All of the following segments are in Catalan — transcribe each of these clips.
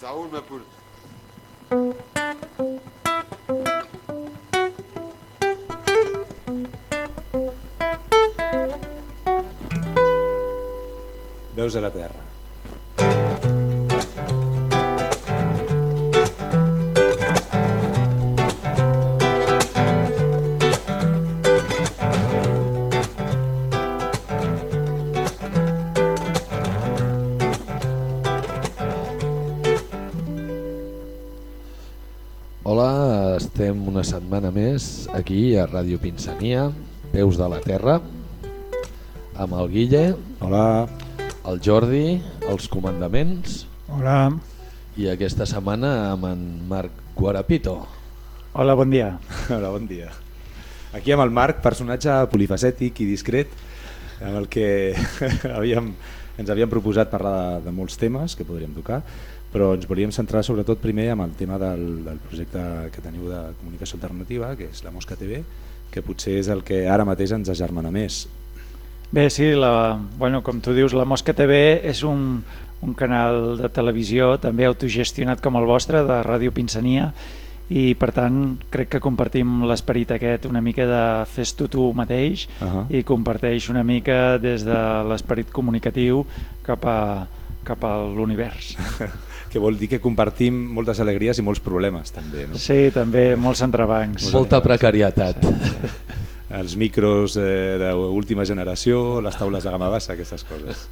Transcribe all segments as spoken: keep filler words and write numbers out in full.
Saúl me pur. Veus de la terra. Hola, estem una setmana més aquí a Ràdio Pinsania, Veus de la Terra, amb el Guille. Hola. El Jordi, els comandaments. Hola. I aquesta setmana amb en Marc Guarapito. Hola, bon dia. Hola, bon dia. Aquí amb el Marc, personatge polifacètic i discret, amb el que havíem, ens havíem proposat parlar de, de molts temes que podríem tocar, però ens volíem centrar sobretot primer amb el tema del, del projecte que teniu de comunicació alternativa, que és la Mosca T V, que potser és el que ara mateix ens agermana més. Bé, sí, la, bueno, com tu dius, la Mosca T V és un, un canal de televisió també autogestionat com el vostre, de Ràdio Pinsania, i per tant crec que compartim l'esperit aquest una mica de fes-t'ho tu mateix, uh-huh. i comparteix una mica des de l'esperit comunicatiu cap a, cap a l'univers. Que vol dir que compartim moltes alegries i molts problemes també, no? Sí, també molts entrebancs. Molta precarietat. Sí. Els micros eh, d'última generació, les taules de gamma baixa, aquestes coses.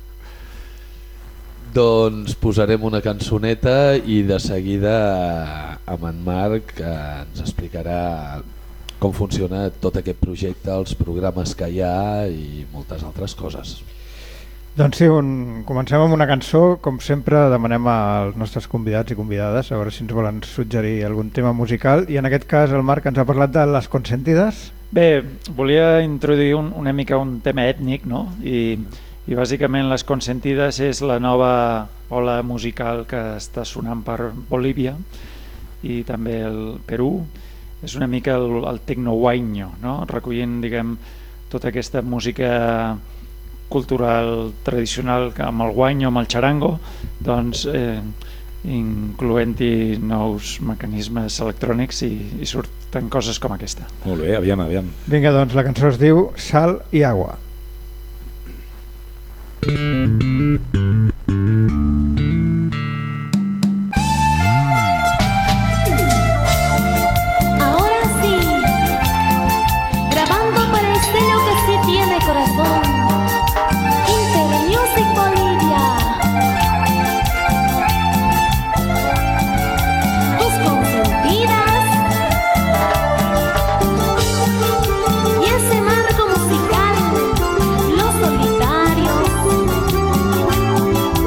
Doncs posarem una cançoneta i de seguida amb en Marc eh, ens explicarà com funciona tot aquest projecte, els programes que hi ha i moltes altres coses. Doncs sí, un... comencem amb una cançó. Com sempre demanem als nostres convidats i convidades a veure si ens volen suggerir algun tema musical, i en aquest cas el Marc ens ha parlat de Les Consentides. Bé, volia introduir un, una mica un tema ètnic, no? I, i bàsicament Les Consentides és la nova ola musical que està sonant per Bolívia i també el Perú. És una mica el, el tecno-huayno, no? Recollint, diguem, tota aquesta música cultural tradicional amb el guanyo, amb el charango, doncs eh, incloent-hi nous mecanismes electrònics i, i surten coses com aquesta. Molt bé, aviam, aviam. Vinga, doncs la cançó es diu Sal i Agua. Ahora sí, grabando para el sello que sí tiene corazón, Intermusic Bolivia. Tus consentidas y ese marco musical, los solitarios.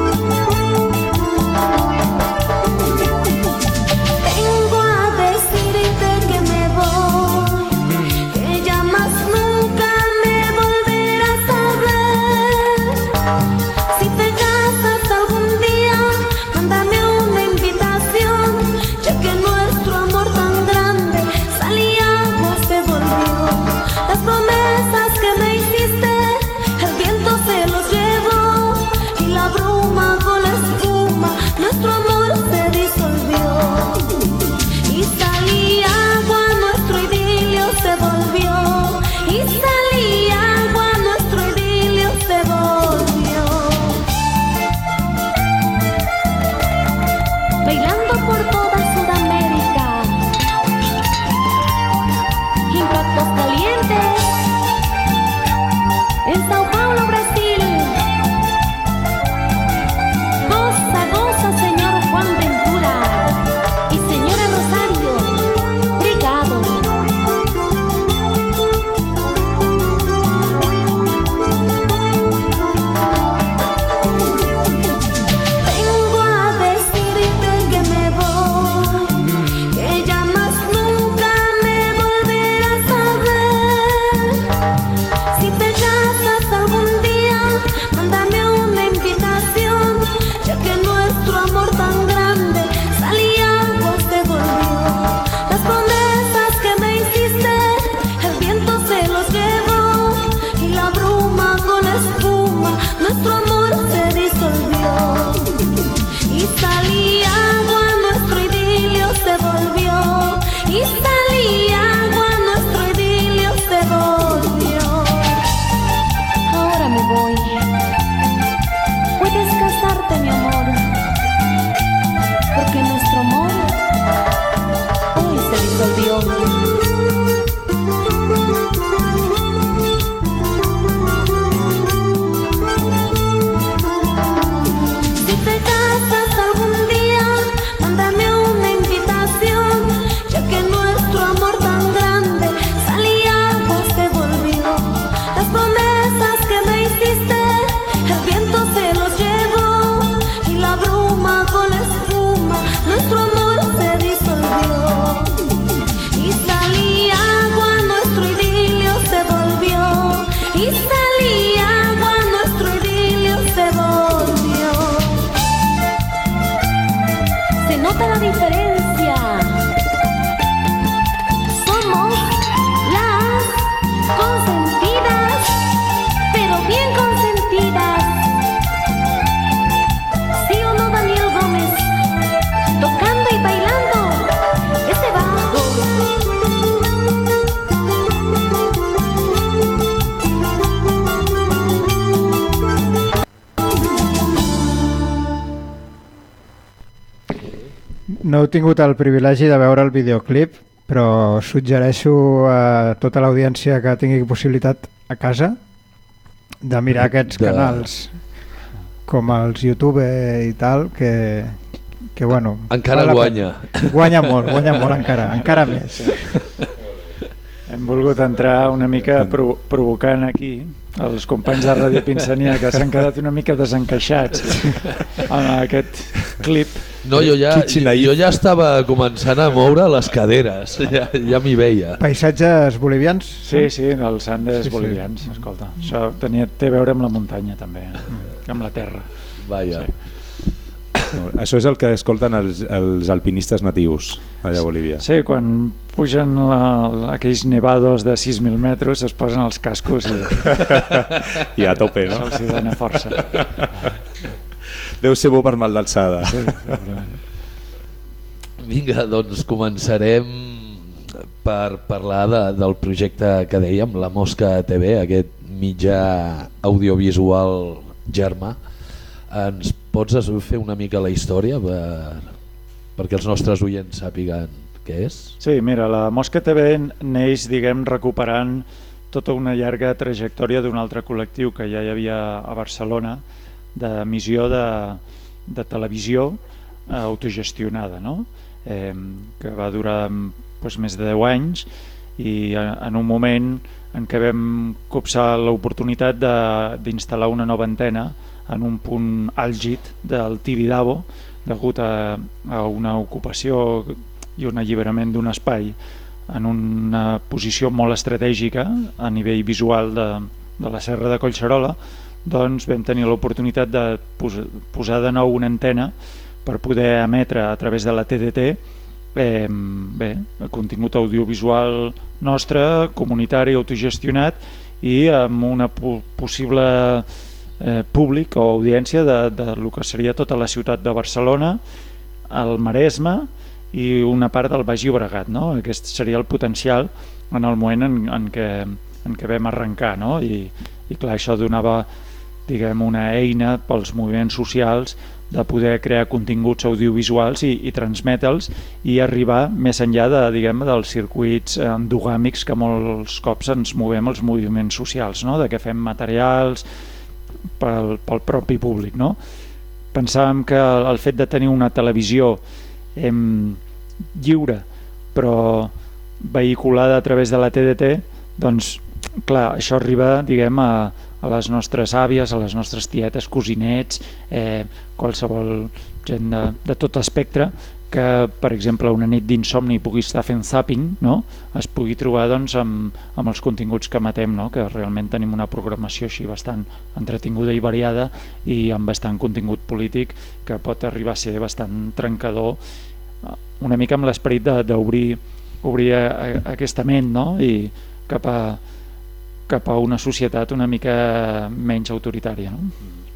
no heu tingut el privilegi de veure el videoclip, però suggereixo a tota l'audiència que tingui possibilitat a casa de mirar aquests de... canals com els YouTube i tal, que, que bueno... Encara guanya. Guanya molt, guanya molt encara, encara més. Hem volgut entrar una mica provo provocant aquí els companys de Ràdio Pinsania, que s'han quedat una mica desencaixats en aquest clip. No, jo ja, jo ja estava començant a moure les caderes, ja, ja m'hi veia. Paisatges bolivians? Sí, sí, els Andes sí, sí. bolivians, escolta. Això tenia, té a veure amb la muntanya també, amb la terra. Vaja. Sí. No, això és el que escolten els, els alpinistes natius allà a Bolívia. Sí, quan pugen la, aquells nevados de sis mil metres es posen els cascos i, I a tope, no? se'ls dona força. Deu ser bo per mal d'alçada. Sí, Vinga, doncs començarem per parlar de, del projecte que dèiem, La Mosca T V, aquest mitjà audiovisual germà. Ens pots fer una mica la història per, perquè els nostres oients sàpiguen què és? Sí, mira, la Mosca T V neix, diguem, recuperant tota una llarga trajectòria d'un altre col·lectiu que ja hi havia a Barcelona, d'emissió de, de televisió eh, autogestionada, no? eh, que va durar doncs, més de deu anys i en un moment en què vam copsar l'oportunitat d'instal·lar una nova antena en un punt àlgid del Tibidabo degut a, a una ocupació i un alliberament d'un espai en una posició molt estratègica a nivell visual de, de la Serra de Collserola. Doncs vam tenir l'oportunitat de posar, posar de nou una antena per poder emetre a través de la T D T eh, bé, el contingut audiovisual nostre, comunitari, autogestionat i amb una po possible eh, públic o audiència de, de lo que seria tota la ciutat de Barcelona, el Maresme i una part del Baix Llobregat, no? Aquest seria el potencial en el moment en, en, què, en què vam arrencar, no? I, i clar, això donava, diguem, una eina pels moviments socials de poder crear continguts audiovisuals i, i transmetre'ls i arribar més enllà de, diguem, dels circuits endogàmics que molts cops ens movem els moviments socials, no? De que fem materials pel, pel propi públic, no? Pensàvem que el fet de tenir una televisió eh, lliure però vehiculada a través de la T D T, doncs clar, això arriba, diguem, a a les nostres àvies, a les nostres tietes, cosinets, eh, qualsevol gent de, de tot espectre que, per exemple, una nit d'insomni pugui estar fent zapping, no? Es pugui trobar doncs, amb, amb els continguts que emetem, no? Que realment tenim una programació així bastant entretinguda i variada i amb bastant contingut polític que pot arribar a ser bastant trencador, una mica amb l'esperit d'obrir obrir a, a, aquesta ment, no? I cap a cap a una societat una mica menys autoritària, no?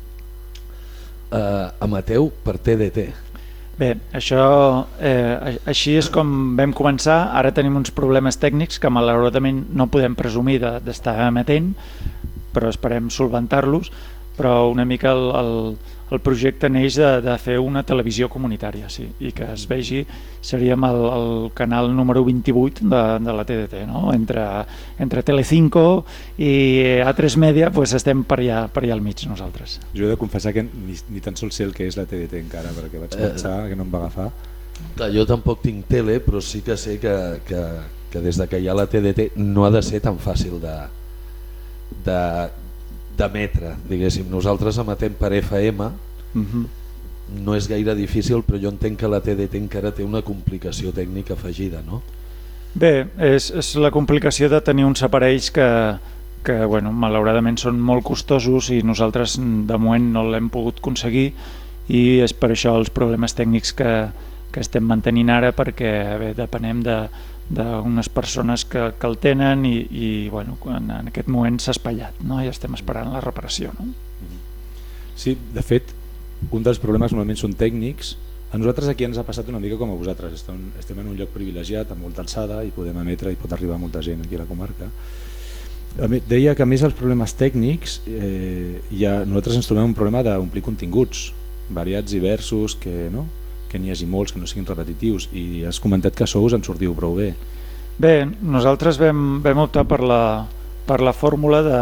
Uh, Amateu per T D T. Bé, això eh, així és com vam començar. Ara tenim uns problemes tècnics que malauradament no podem presumir d'estar de, emetent, però esperem solventar-los. Però una mica el, el, el projecte neix de, de fer una televisió comunitària, sí, i que es vegi, seríem el, el canal número vint-i-vuit de, de la T D T, no? Entre, entre Telecinco i A tres Media pues estem per allà, per allà al mig nosaltres. Jo he de confessar que ni, ni tan sols sé el que és la T D T encara, perquè vaig pensar eh, que no em va agafar. Clar, jo tampoc tinc tele, però sí que sé que, que, que des de que hi ha la T D T no ha de ser tan fàcil de... de d'emetre, diguéssim. Nosaltres emetem per F M, uh-huh. No és gaire difícil, però jo entenc que la T D T encara té una complicació tècnica afegida, no? Bé, és, és la complicació de tenir uns aparells que, que bueno, malauradament són molt costosos i nosaltres de moment no l'hem pogut aconseguir i és per això els problemes tècnics que, que estem mantenint ara, perquè bé, depenem de d'unes persones que, que el tenen i, i bueno, en, en aquest moment s'ha espatllat, no? I estem esperant la reparació, no? Sí, de fet, un dels problemes normalment són tècnics. A nosaltres aquí ens ha passat una mica com a vosaltres. Estem, estem en un lloc privilegiat, amb molta alçada, i podem emetre i pot arribar molta gent aquí a la comarca. Deia que a més els problemes tècnics, eh, ja, nosaltres ens trobem un problema d'omplir continguts variats, diversos, que, no? que n'hi hagi molts, que no siguin repetitius, i has comentat que sou us en sortiu prou bé. Bé, nosaltres vam, vam optar per la, per la fórmula de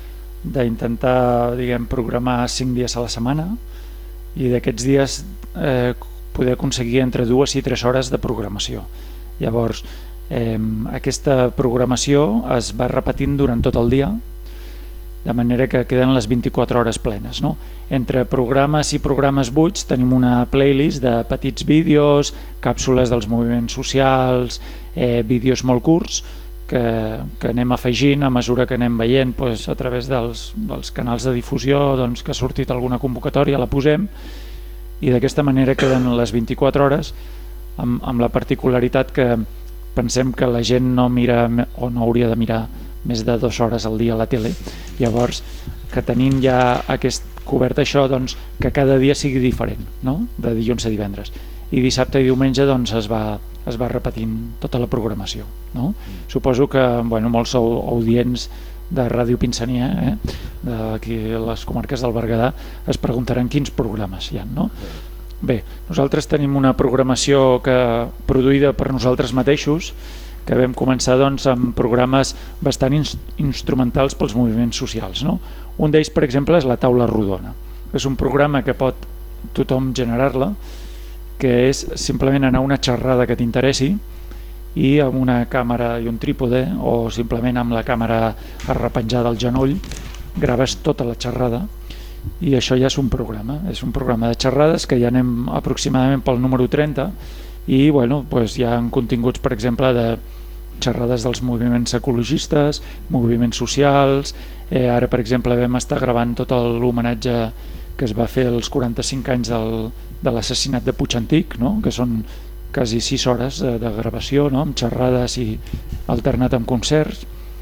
d'intentar, diguem, programar cinc dies a la setmana i d'aquests dies eh, poder aconseguir entre dues i tres hores de programació. Llavors, eh, aquesta programació es va repetint durant tot el dia, de manera que queden les vint-i-quatre hores plenes, no? Entre programes i programes buits tenim una playlist de petits vídeos, càpsules dels moviments socials, eh, vídeos molt curts, que, que anem afegint a mesura que anem veient doncs, a través dels, dels canals de difusió, doncs, que ha sortit alguna convocatòria, la posem, i d'aquesta manera queden les vint-i-quatre hores, amb, amb la particularitat que pensem que la gent no mira o no hauria de mirar més de dues hores al dia a la tele. Llavors, que tenim ja aquest, cobert això, doncs, que cada dia sigui diferent, no? De dilluns a divendres. I dissabte i diumenge doncs, es, va, es va repetint tota la programació, no? Mm. Suposo que bueno, molts sou audients de Ràdio Pinsania, eh? D'aquí les comarques del Berguedà, es preguntaran quins programes hi ha, no? Bé, nosaltres tenim una programació que produïda per nosaltres mateixos, que vam començar doncs, amb programes bastant ins instrumentals pels moviments socials, no? Un d'ells, per exemple, és la taula rodona. És un programa que pot tothom generar-la, que és simplement anar a una xerrada que t'interessi i amb una càmera i un trípode o simplement amb la càmera arrepenjada al genoll graves tota la xerrada i això ja és un programa, és un programa de xerrades que ja anem aproximadament pel número trenta i bueno, doncs hi ha continguts, per exemple, de xerrades dels moviments ecologistes, moviments socials, eh, ara per exemple vam estar gravant tot l'homenatge que es va fer als quaranta-cinc anys del, de l'assassinat de Puig Antic, no? Que són quasi sis hores de, de gravació, no? Amb xerrades i alternat amb concerts.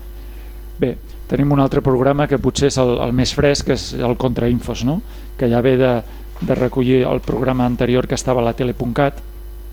Bé, tenim un altre programa que potser és el, el més fresc, que és el Contrainfos, no? Que ja ve de, de recollir el programa anterior que estava a la tele punt cat.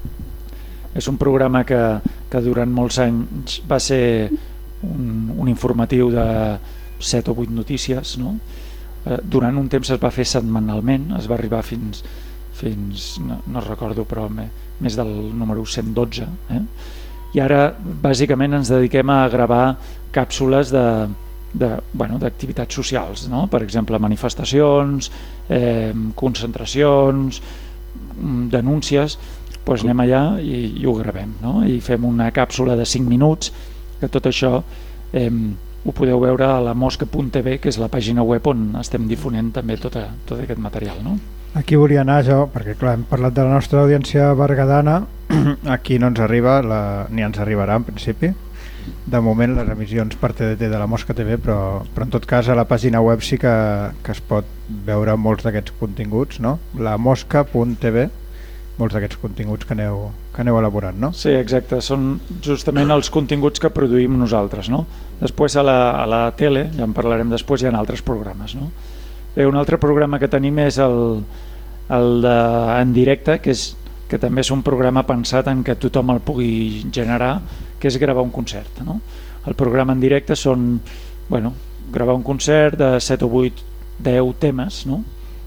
És un programa que, que durant molts anys va ser un, un informatiu de set o vuit notícies, no? Eh, durant un temps es va fer setmanalment, es va arribar fins, fins no, no recordo, però me, més del número cent dotze. Eh? I ara bàsicament ens dediquem a gravar càpsules de, de, bueno, d'activitats socials, no? Per exemple, manifestacions, eh, concentracions, denúncies. Doncs anem allà i, i ho gravem, no? I fem una càpsula de cinc minuts, que tot això eh, ho podeu veure a la mosca punt tv, que és la pàgina web on estem difonent també tot, a, tot aquest material, no? Aquí volia anar jo, perquè clar, hem parlat de la nostra audiència berguedana, aquí no ens arriba, la, ni ens arribarà en principi, de moment les emissions per T D T de la Mosca T V, però, però en tot cas a la pàgina web sí que, que es pot veure molts d'aquests continguts, no? La mosca punt tv, molts d'aquests continguts que aneu, que aneu elaborant, no? Sí, exacte, són justament els continguts que produïm nosaltres, no? Després a la, a la tele, ja en parlarem després, hi ha altres programes, no? Bé, un altre programa que tenim és el, el de En Directe, que, és, que també és un programa pensat en que tothom el pugui generar, que és gravar un concert, no? El programa En Directe són, bueno, gravar un concert de set o vuit, deu temes, no?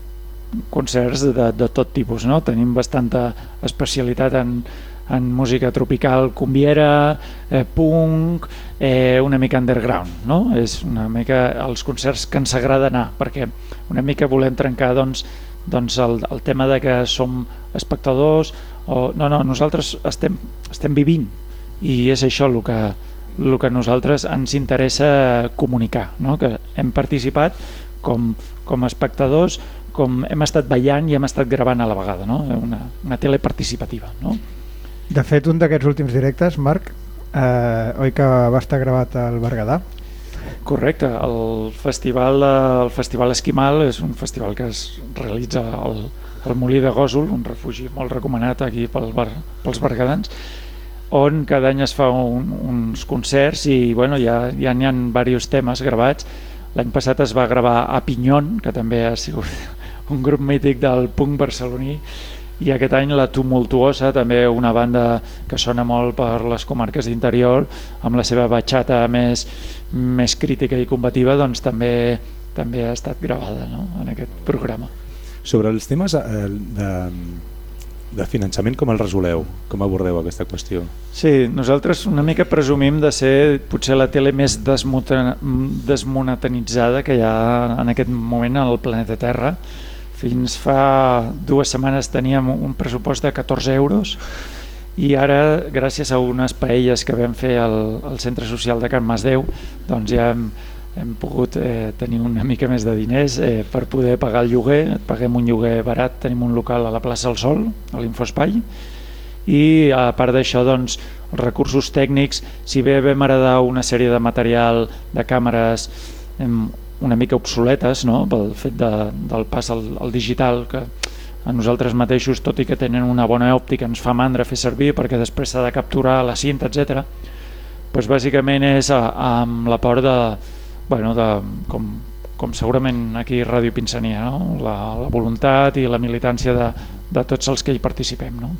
Concerts de, de tot tipus, no? Tenim bastanta especialitat en, en música tropical, cumbiera, eh, punk, eh, una mica underground, no? És una mica els concerts que ens agrada anar, perquè una mica volem trencar doncs, doncs el, el tema de que som espectadors o no, no, nosaltres estem, estem vivint i és això el que, el que a nosaltres ens interessa comunicar, no? Que hem participat com, com a espectadors, com hem estat ballant i hem estat gravant a la vegada, no? Una, una tele participativa, no? De fet, un d'aquests últims directes, Marc, eh, oi que va estar gravat al Berguedà? Correcte, el festival, el festival Esquimal és un festival que es realitza al, al Molí de Gósol, un refugi molt recomanat aquí pel bar, pels berguedans, on cada any es fa un, uns concerts i bueno, ja, ja n'hi ha diversos temes gravats. L'any passat es va gravar a Pinyón, que també ha sigut un grup mític del punk barceloní, i aquest any la Tumultuosa, també una banda que sona molt per les comarques d'interior, amb la seva batxata més, més crítica i combativa, doncs també, també ha estat gravada, no? En aquest programa. Sobre els temes eh, de, de finançament com el resoleu? Com abordeu aquesta qüestió? Sí, nosaltres una mica presumim de ser potser la tele més desmonetaritzada que hi ha en aquest moment al planeta Terra. Fins fa dues setmanes teníem un pressupost de catorze euros i ara, gràcies a unes paelles que vam fer al, al Centre Social de Can Masdeu, doncs ja hem, hem pogut eh, tenir una mica més de diners eh, per poder pagar el lloguer. Paguem un lloguer barat, tenim un local a la plaça del Sol, a l'Infospai, i a part d'això, doncs, els recursos tècnics, si bé vam heredar una sèrie de material de càmeres em, una mica obsoletes, no?, pel fet de, del pas al, al digital, que a nosaltres mateixos, tot i que tenen una bona òptica, ens fa mandra fer servir perquè després s'ha de capturar la cinta, etcètera. Doncs bàsicament és a, amb l'aport de, bueno, de com, com segurament aquí a Ràdio Pinsania, no?, la, la voluntat i la militància de, de tots els que hi participem, no?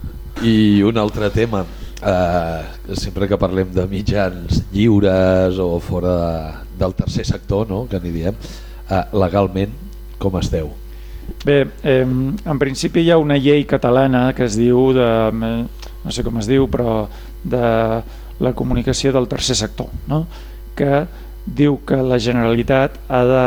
I un altre tema, eh, sempre que parlem de mitjans lliures o fora del tercer sector, no?, que n'hi diem, eh, legalment com esteu? Bé, eh, en principi hi ha una llei catalana que es diu, de, no sé com es diu, però de la comunicació del tercer sector, no?, que diu que la Generalitat ha de,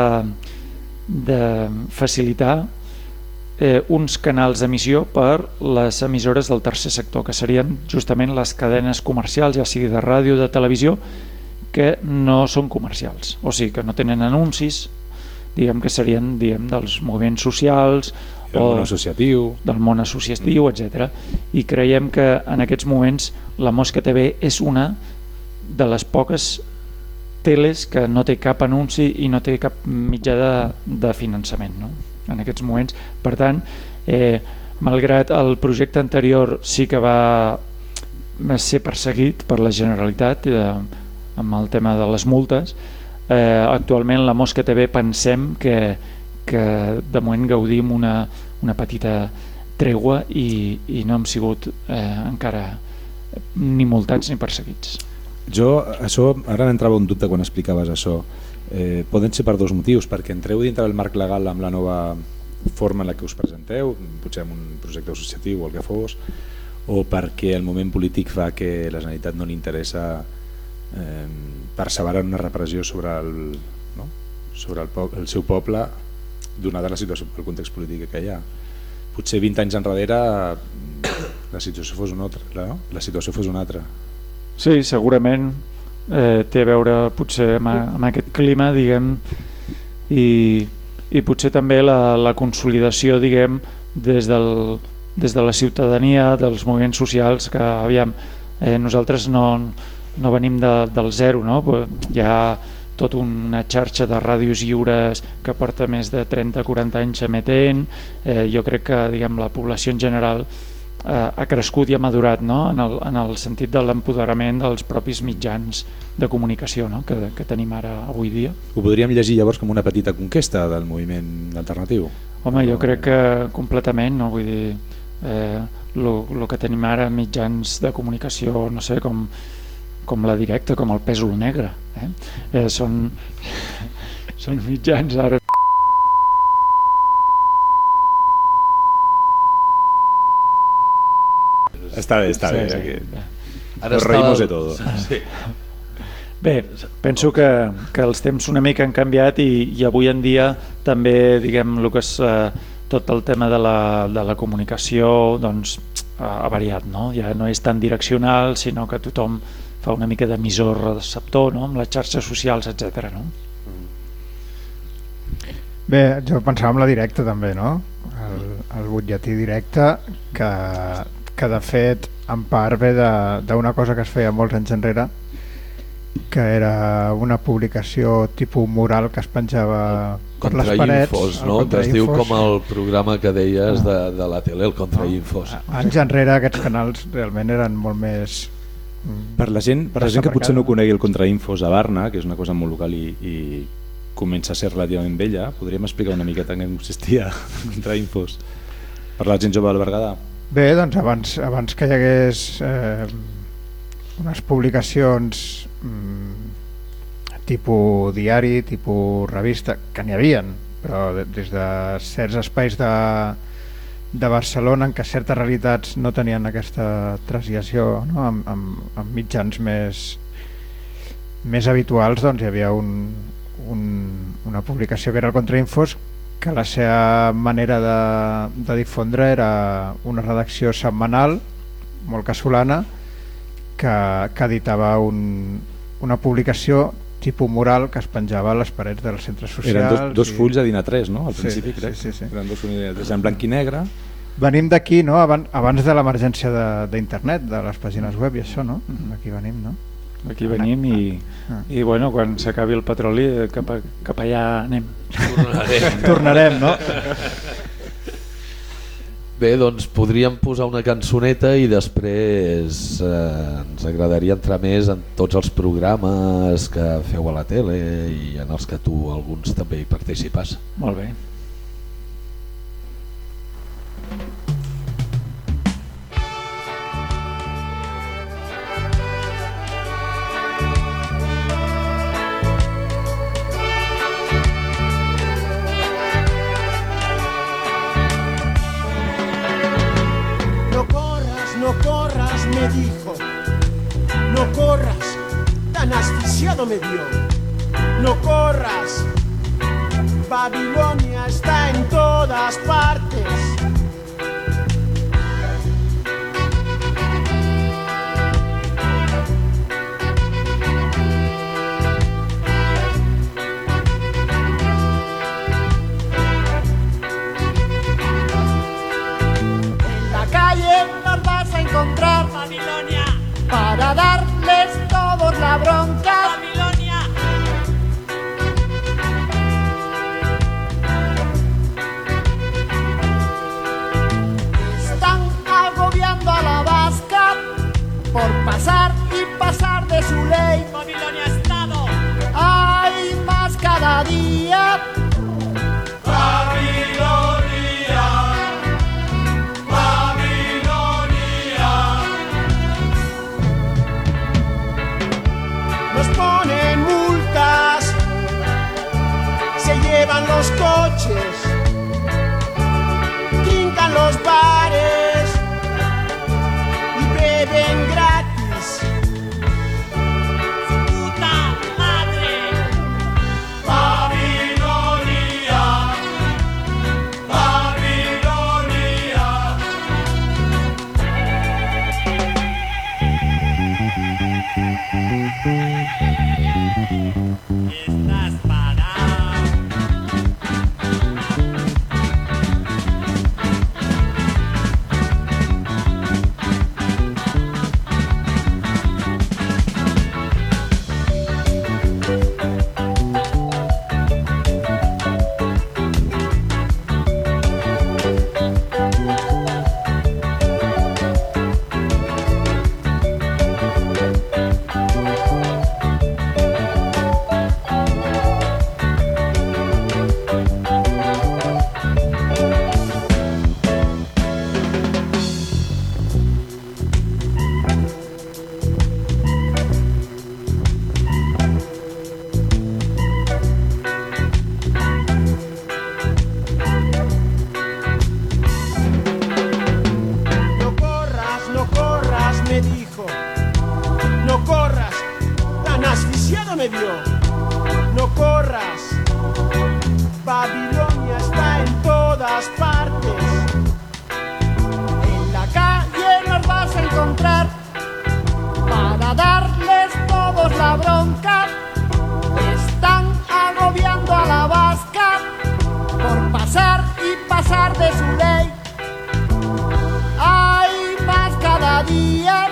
de facilitar eh, uns canals d'emissió per les emissores del tercer sector, que serien justament les cadenes comercials, ja sigui de ràdio o de televisió, que no són comercials, o sigui que no tenen anuncis, diguem que serien, diguem, dels moviments socials del o món associatiu, del món associatiu, etcètera. I creiem que en aquests moments la Mosca T V és una de les poques teles que no té cap anunci i no té cap mitjà de, de finançament, no?, en aquests moments. Per tant, eh, malgrat el projecte anterior sí que va ser perseguit per la Generalitat eh, amb el tema de les multes, Eh, actualment la Mosca T V pensem que, que de moment gaudim una, una petita tregua i, i no hem sigut eh, encara ni multats ni perseguits. Jo, això, ara m'entrava un dubte quan explicaves això. Eh, poden ser per dos motius, perquè entreu dintre del marc legal amb la nova forma en la que us presenteu, potser amb un projecte associatiu o el que fos, o perquè el moment polític fa que la Generalitat no li interessa eh, perseverar en una repressió sobre el, no? sobre el, po el seu poble, donada la situació, el context polític que hi ha. Potser vint anys enrere la situació fos una altra, no? La situació fos una altra. Sí, segurament eh, té a veure potser amb, amb aquest clima, diguem, i, i potser també la, la consolidació, diguem, des, del, des de la ciutadania, dels moviments socials, que aviam, eh, nosaltres no no venim de, del zero, no? Hi ha tota una xarxa de ràdios lliures que porta més de trenta a quaranta anys emetent. Eh, jo crec que, diguem, la població en general eh, ha crescut i ha madurat, no?, en, el, en el sentit de l'empoderament dels propis mitjans de comunicació, no?, que, que tenim ara avui dia. Ho podríem llegir llavors com una petita conquesta del moviment alternatiu? Home, jo crec que completament, no? Vull dir, eh, lo, lo que tenim ara, mitjans de comunicació, no sé, com com la Directa, com el Pèsol Negre, eh? Eh, són, són mitjans ara. Està bé, està sí, bé. Sí, aquí. Ara Nos reímos de todo. Sí. Bé, penso que, que els temps una mica han canviat i, i avui en dia també, diguem, el que és eh, tot el tema de la, de la comunicació, doncs ha variat, no? Ja no és tan direccional, sinó que tothom fa una mica d'emissor receptor, no?, amb les xarxes socials, etcètera, no? Bé, jo pensava en la Directa també, no? El, el butlletí Directe, que, que de fet en part ve d'una cosa que es feia molts anys enrere, que era una publicació tipus mural que es penjava per les parets. Contrainfos, no? Que es diu com el programa que deies de, de la tele, el Contrainfos. No? Anys enrere aquests canals realment eren molt més... Per la gent, per la gent que potser no conegui el Contrainfos a Barna, que és una cosa molt local i, i comença a ser relativament vella, podríem explicar una miqueta en què consistia Contrainfos per la gent jove del Berguedà? Bé, doncs abans, abans que hi hagués eh, unes publicacions mm, tipus diari, tipus revista, que n'hi havien, però de, des de certs espais de, de Barcelona, en què certes realitats no tenien aquesta translació, no? amb, amb, amb mitjans més, més habituals, doncs hi havia un, un, una publicació que era el Contrainfos, que la seva manera de, de difondre era una redacció setmanal, molt casolana, que, que editava un, una publicació tipus mural que es penjava a les parets dels centres socials. Eren dos, dos i... fulls a din a tres, no? Al Sí, principi, crec. sí, sí, sí. Eren dos fulls a din a tres, en blanc i negre. Venim d'aquí, no? Abans, abans de l'emergència d'internet, de, de les pàgines web i això, no? D'aquí venim, no? Aquí venim i, Ah. i bueno, quan s'acabi el petroli cap, a, cap allà anem. Tornarem. Tornarem, no? Bé, doncs podríem posar una cançoneta i després eh, ens agradaria entrar més en tots els programes que feu a la tele i en els que tu alguns també hi participes. Molt bé. No corras, me dijo, no corras, tan asfixiado me vio. No corras, Babilonia está en todas partes. En la calle nos vas a encontrar, Babilonia, para darles todos la bronca. Babilonia. Están agobiando a la vasca por pasar y pasar de su ley. Babilonia Estado. Hay más cada día. Nos ponen multas, se llevan los coches, trincan los bares y beben gratis. ¡Su puta madre! Babilonia, Babilonia. Estás parado. No corras, no corras, me dijo. No corras, tan asfixiado me vio. No corras, Babilonia está en todas partes. En la calle nos vas a encontrar para darles todos la bronca. Están agobiando a la vasca por pasar y pasar de su ley. Hay más cada día.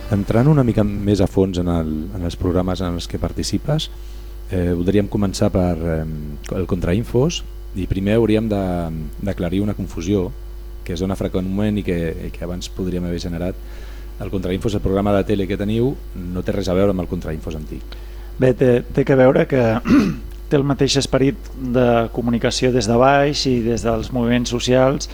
entrant una mica més a fons en, el, en els programes en els que participes, eh, voldríem començar per eh, el Contrainfos, i primer hauríem d'aclarir una confusió que es dona freqüentment i que, i que abans podríem haver generat. El Contrainfos, el programa de tele que teniu, no té res a veure amb el Contrainfos antic. Bé, té, té que veure que té el mateix esperit de comunicació des de baix i des dels moviments socials,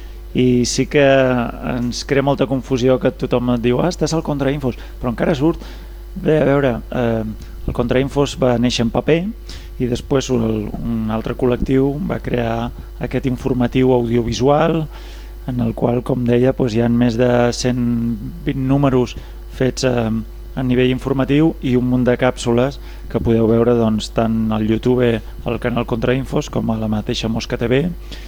i sí que ens crea molta confusió que tothom et diu ah, estàs al Contrainfos, però encara surt. Bé, a veure, eh, el Contrainfos va néixer en paper i després el, un altre col·lectiu va crear aquest informatiu audiovisual en el qual, com deia, doncs hi ha més de cent vint números fets a, a nivell informatiu i un munt de càpsules que podeu veure doncs, tant al YouTube, al canal Contrainfos, com a la mateixa Mosca T V,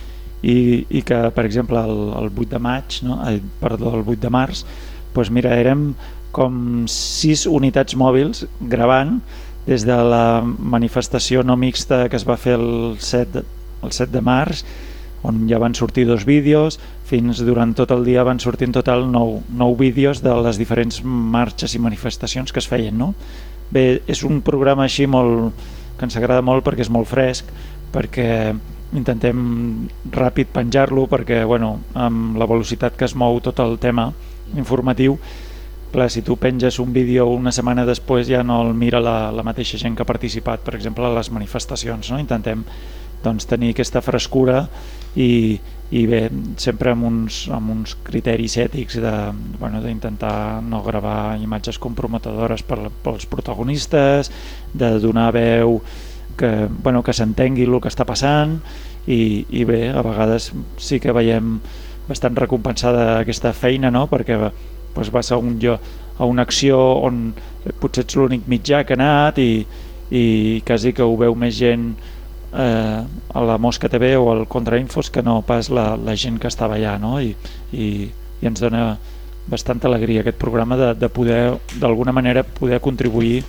i, i que, per exemple, el, el vuit de maig, no? Ai, perdó, el vuit de març, doncs mira, érem com sis unitats mòbils gravant des de la manifestació no mixta que es va fer el set, el set de març, on ja van sortir dos vídeos, fins durant tot el dia van sortir en total nou, nou vídeos de les diferents marxes i manifestacions que es feien, no? Bé, és un programa així molt, que ens agrada molt perquè és molt fresc, perquè intentem ràpid penjar-lo, perquè bueno, amb la velocitat que es mou tot el tema informatiu, clar, si tu penges un vídeo una setmana després ja no el mira la, la mateixa gent que ha participat, per exemple, a les manifestacions, no? Intentem doncs, tenir aquesta frescura i, i bé, sempre amb uns, amb uns criteris ètics de, bueno, d'intentar no gravar imatges comprometedores per, pels protagonistes, de donar veu que, bueno, que s'entengui el que està passant i, i bé, a vegades sí que veiem bastant recompensada aquesta feina, no? Perquè doncs, vas a, un, a una acció on potser ets l'únic mitjà que ha anat i, i quasi que ho veu més gent eh, a la Mosca T V o al Contrainfos que no pas la, la gent que estava allà, no? I, i, i ens dona bastanta alegria aquest programa de, de poder d'alguna manera poder contribuir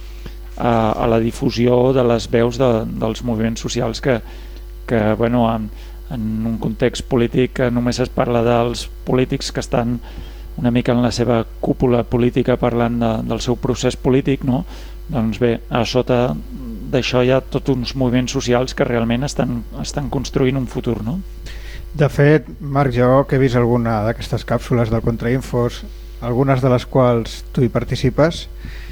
a, a la difusió de les veus de, dels moviments socials que, que bueno, en, en un context polític que només es parla dels polítics que estan una mica en la seva cúpula política parlant de, del seu procés polític, no? Doncs bé, a sota d'això hi ha tots uns moviments socials que realment estan, estan construint un futur, no? De fet, Marc, jo que he vist alguna d'aquestes càpsules del Contrainfos, algunes de les quals tu hi participes,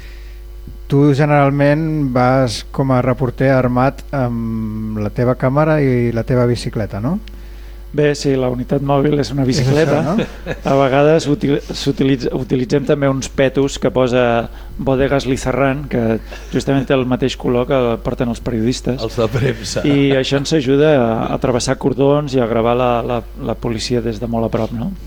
tu generalment vas com a reporter armat amb la teva càmera i la teva bicicleta, no? Bé, sí, la unitat mòbil és una bicicleta. És això, no? A vegades util, utilitzem també uns petos que posa Bodegas Lizarrán, que justament té el mateix color que porten els periodistes. Els de premsa. I això ens ajuda a, a travessar cordons i a gravar la, la, la policia des de molt a prop, no?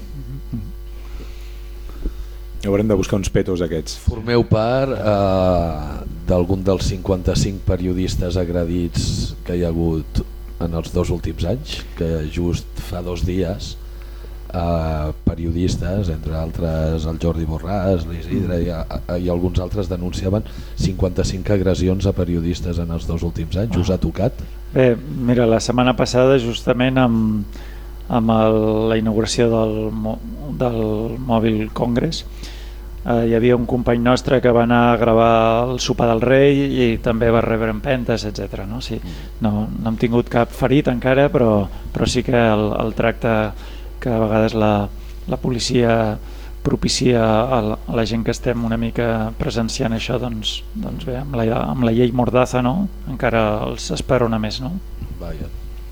Haurem de buscar uns petos aquests. Formeu part eh, d'algun dels cinquanta-cinc periodistes agredits que hi ha hagut en els dos últims anys, que just fa dos dies eh, periodistes, entre altres el Jordi Borràs, l'Isidre i, i alguns altres denunciaven cinquanta-cinc agressions a periodistes en els dos últims anys. Us ha tocat? Bé, mira, la setmana passada justament amb, amb el, la inauguració del, del Mobile Congress eh, hi havia un company nostre que va anar a gravar el sopar del rei i també va rebre empentes, etcètera. No? Sí, no, no hem tingut cap ferit encara, però, però sí que el, el tracte que a vegades la, la policia propicia a la, a la gent que estem una mica presenciant això, doncs, doncs bé, amb la, amb la llei Mordaza, no? Encara els esperona més, no? Vaja.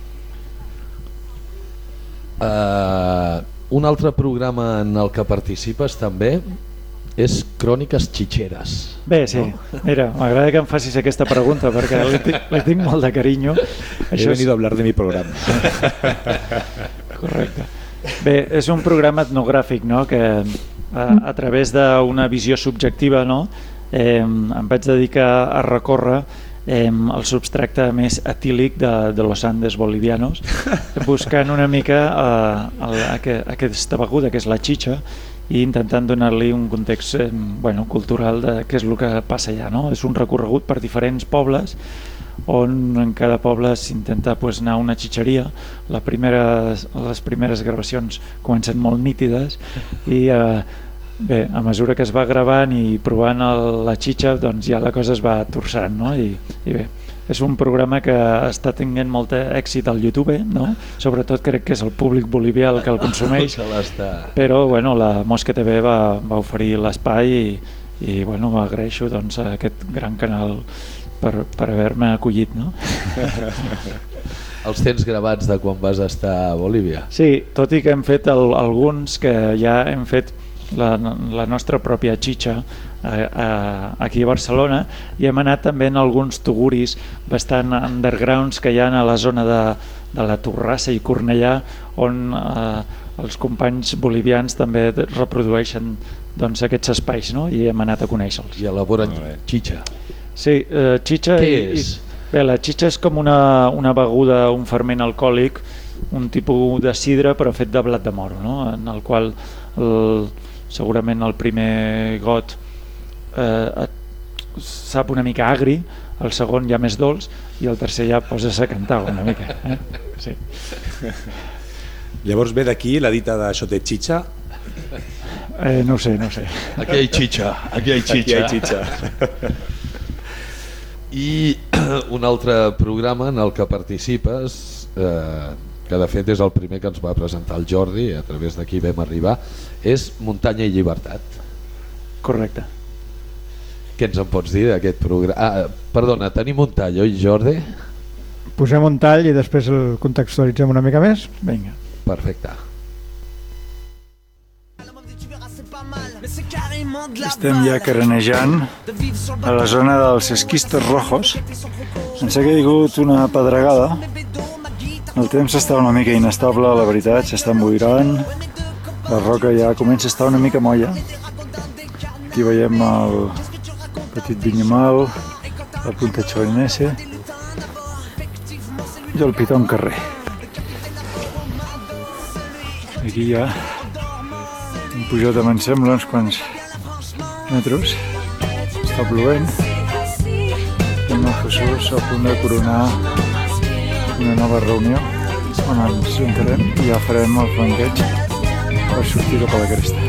Uh, un altre programa en el que participes també és Cròniques Xitxeres. Bé, sí, no? Mira, m'agrada que em facis aquesta pregunta perquè li, li tinc molt de carinyo. He Això venido és... a hablar de mi programa. Correcte. Bé, és un programa etnogràfic, no? Que a, a través d'una visió subjectiva, no? eh, em vaig dedicar a recórrer eh, el substracte més etílic de, de los Andes bolivianos, buscant una mica eh, el, aquest, aquesta beguda que és la xitxa i intentant donar-li un context eh, bueno, cultural de què és el que passa allà, no? És un recorregut per diferents pobles on en cada poble s'intenta pues, anar a una xitxeria. La primera, les primeres gravacions comencen molt nítides i eh, bé, a mesura que es va gravant i provant el, la xitxa, doncs ja la cosa es va torçant, no? I, i bé, és un programa que està tenint molt èxit al YouTube, no? Sobretot crec que és el públic bolivià el que el consumeix, però bueno, la Mosca T V va, va oferir l'espai i, i bueno, agraeixo doncs, a aquest gran canal per, per haver-me acollit, no? Els tens gravats de quan vas estar a Bolívia? Sí, tot i que hem fet el, alguns que ja hem fet la, la nostra pròpia xitxa a, a, aquí a Barcelona, i hem anat també en alguns tuguris bastant undergrounds que hi ha a la zona de, de la Torrassa i Cornellà, on eh, els companys bolivians també reprodueixen doncs, aquests espais, no? I hem anat a conèixer-los. I elaboren xitxa. Sí, eh, xitxa... Què i, és? I, bé, la xitxa és com una, una beguda, un ferment alcohòlic, un tipus de sidra però fet de blat de moro, no? En el qual el, segurament el primer got eh, sap una mica agri, el segon ja més dolç i el tercer ja poses a cantar una mica. Eh? Sí. Llavors ve d'aquí la dita d'això de xitxa? Eh, no ho sé, no ho sé. Aquí hi ha xitxa, aquí hi ha xitxa. Aquí hi ha xitxa. I un altre programa en el que participes, eh, que de fet és el primer que ens va presentar el Jordi, a través d'aquí vam arribar, és Muntanya i Llibertat. Correcte. Què ens en pots dir d'aquest programa? Ah, perdona, tenim un tall, oi Jordi? Posem un tall i després el contextualitzem una mica més. Vinga. Perfecte. Estem ja caranejant a la zona dels esquistos rojos. Ens ha caigut una pedregada. El temps està una mica inestable, la veritat, s'està emboirant. La roca ja comença a estar una mica molla. Aquí veiem el petit Vinyamal, el Punta Chorinese i el Pitón Carrer. Aquí ja hem pujat, em sembla, uns quants metres. Està plovent. I el Jesús a punt de coronar una nova reunió on ens juntarem i ja farem el flanqueig per sortir cap a la cresta.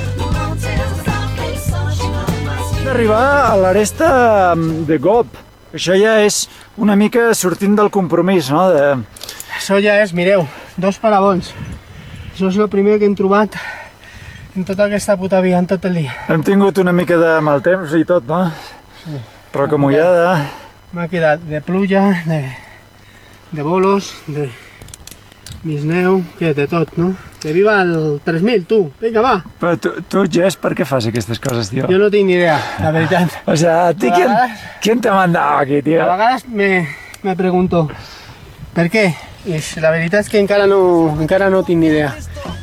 D'arribar a l'aresta de Gop. Això ja és una mica sortint del compromís, no? De... Això ja és, mireu, dos parabons. Això és el primer que hem trobat en tota aquesta puta via, en tot el dia. Hem tingut una mica de mal temps i tot, no? Sí. Roca mullada. M'ha quedat de pluja, de, de bolos, de misneu, que de tot, no? Que viva el tres mil, tu! Vinga, va! Però tu, tu Jess, per què fas aquestes coses, tio? Jo no tinc ni idea, la veritat. O sea, a ti, ¿quién, ¿quién te mandaba aquí, tío? A vegades me, me pregunto per què? I la veritat és que encara no, encara no tinc ni idea.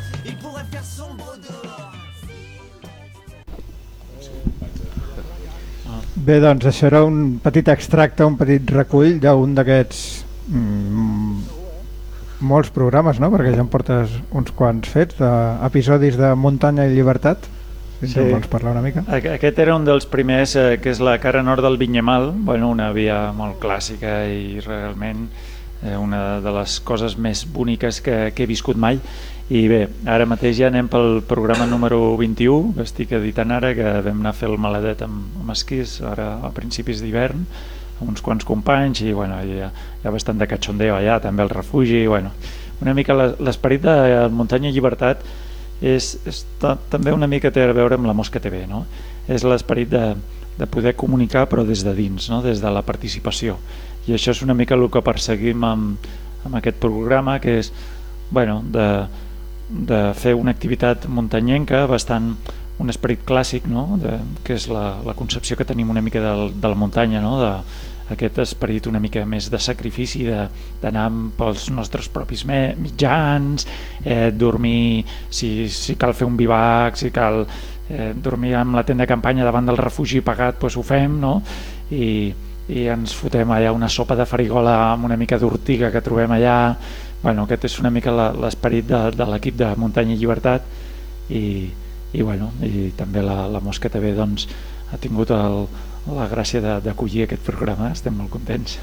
Bé, doncs això era un petit extracte, un petit recull d'un d'aquests mm, molts programes, no? Perquè ja em portes uns quants fets d'episodis de Muntanya i Llibertat. Si sí. Vols parlar una mica? Aquest era un dels primers, eh, que és la cara nord del Vinyamal, bueno, una via molt clàssica i realment eh, una de les coses més boniques que, que he viscut mai. I bé, ara mateix ja anem pel programa número vint-i-u, que estic editant ara, que vam anar a fer el maladet amb, amb esquís ara a principis d'hivern, amb uns quants companys, i bueno, hi ha, hi ha bastant de cachondeo allà, també el refugi, i, bueno, una mica l'esperit de Muntanya i Llibertat és, és també una mica té a veure amb la Mosca T V, no? És l'esperit de, de poder comunicar però des de dins, no? Des de la participació, i això és una mica el que perseguim amb, amb aquest programa, que és bueno, de de fer una activitat muntanyenca bastant, un esperit clàssic, no? De, que és la, la concepció que tenim una mica de, de la muntanya, no? De, aquest esperit una mica més de sacrifici, d'anar pels nostres propis mitjans, eh, dormir si, si cal fer un bivac, si cal eh, dormir amb la tenda de campanya davant del refugi pagat, doncs ho fem, no? I, i ens fotem allà una sopa de farigola amb una mica d'ortiga que trobem allà. Bueno, aquest és una mica l'esperit de, de l'equip de Muntanya i Llibertat, i, i, bueno, i també la, la Mosca T V doncs, ha tingut el, la gràcia d'acollir aquest programa, estem molt contents.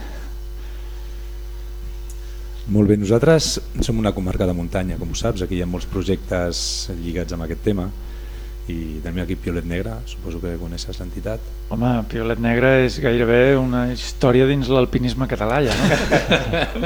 Molt bé, nosaltres som una comarca de muntanya, com ho saps, aquí hi ha molts projectes lligats amb aquest tema, i també aquí Piolet Negre, suposo que coneixes l'entitat. Home, Piolet Negre és gairebé una història dins l'alpinisme català, ja, no?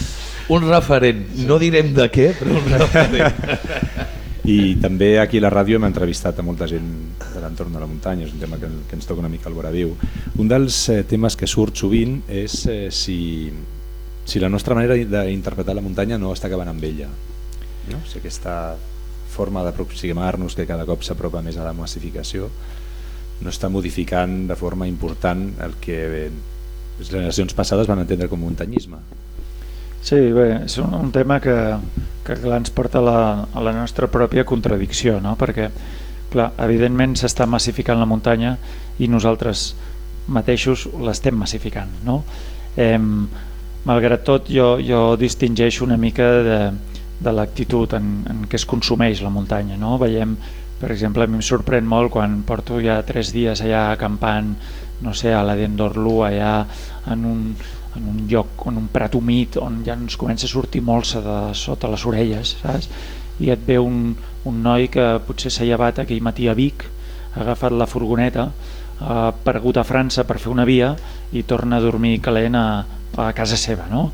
Un referent, no direm de què, però un referent. I també aquí a la ràdio hem entrevistat a molta gent de l'entorn de la muntanya, és un tema que, que ens toca una mica al vora viu. Un dels eh, temes que surt sovint és eh, si, si la nostra manera d'interpretar la muntanya no està acabant amb ella, no? Si aquesta forma d'aproximar-nos que cada cop s'apropa més a la massificació no està modificant de forma important el que eh, les generacions passades van entendre com muntanyisme. Sí, bé, és un, un tema que, que clar, ens porta a la, a la nostra pròpia contradicció, no? Perquè clar, evidentment s'està massificant la muntanya i nosaltres mateixos l'estem massificant, no? Eh, malgrat tot jo, jo distingeixo una mica de, de l'actitud en, en què es consumeix la muntanya, no? Veiem, per exemple, a mi em sorprèn molt quan porto ja tres dies allà acampant, no sé, a la d'Endorlú, allà en un, en un lloc, en un prat humit on ja ens comença a sortir molsa de sota les orelles, saps? I et ve un, un noi que potser s'ha llevat aquell matí a Vic, ha agafat la furgoneta, ha aparegut a França per fer una via i torna a dormir calent a, a casa seva, no?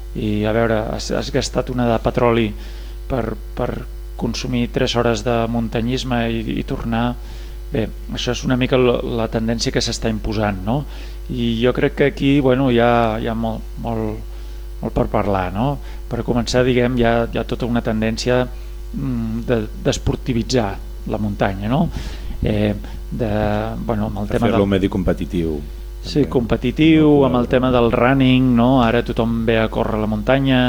I a veure, has, has gastat una de petroli per, per consumir tres hores de muntanyisme i, i tornar... Bé, això és una mica la tendència que s'està imposant, no? I jo crec que aquí, bueno, hi ha, hi ha molt, molt, molt per parlar, no? Per començar, diguem, hi ha, hi ha tota una tendència de, d'esportivitzar la muntanya, no? Eh, de, bueno, amb el tema fer-lo del... un medi competitiu. Sí, competitiu, amb el tema del running, no? Ara tothom ve a córrer a la muntanya,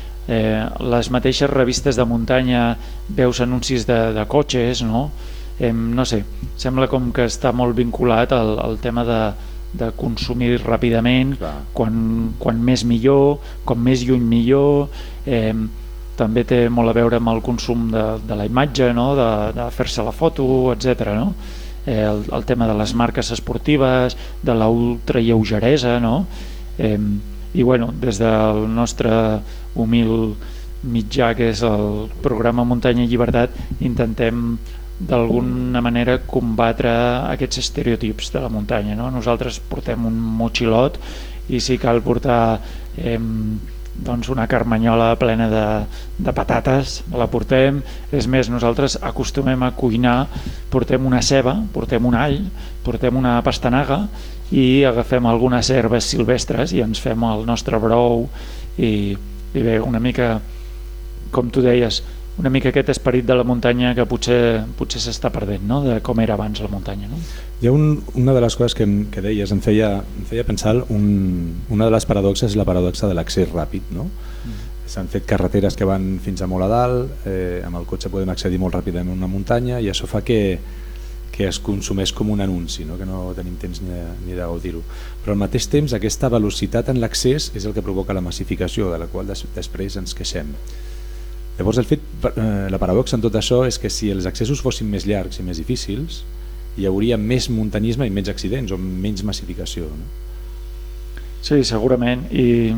eh, les mateixes revistes de muntanya veus anuncis de, de cotxes, no? Eh, no sé, sembla com que està molt vinculat al, al tema de, de consumir ràpidament, quan, quan més millor, com més lluny millor, eh, també té molt a veure amb el consum de, de la imatge, no? de, de fer-se la foto, etcètera, no? Eh, el, el tema de les marques esportives, de la ultralleugeresa, no? Eh, i bueno, des del nostre humil mitjà que és el programa Muntanya i Llibertat intentem d'alguna manera combatre aquests estereotips de la muntanya, no? Nosaltres portem un motxilot i si cal portar eh, doncs una carmanyola plena de, de patates, la portem. És més, nosaltres acostumem a cuinar, portem una ceba, portem un all, portem una pastanaga i agafem algunes herbes silvestres i ens fem el nostre brou i, i bé, una mica, com tu deies, una mica aquest esperit de la muntanya que potser potser s'està perdent, no? De com era abans la muntanya, no? Hi ha un, una de les coses que, em, que deies, em feia, em feia pensar un, una de les paradoxes és la paradoxa de l'accés ràpid, no? Mm. S'han fet carreteres que van fins a molt a dalt, eh, amb el cotxe podem accedir molt ràpidament a una muntanya i això fa que, que es consumeix com un anunci, no? Que no tenim temps ni de, ni de gaudir-ho. Però al mateix temps aquesta velocitat en l'accés és el que provoca la massificació, de la qual des, després ens queixem. Llavors el fet, la paradoxa en tot això és que si els accessos fossin més llargs i més difícils hi hauria més muntanyisme i menys accidents o menys massificació, no? Sí, segurament, i,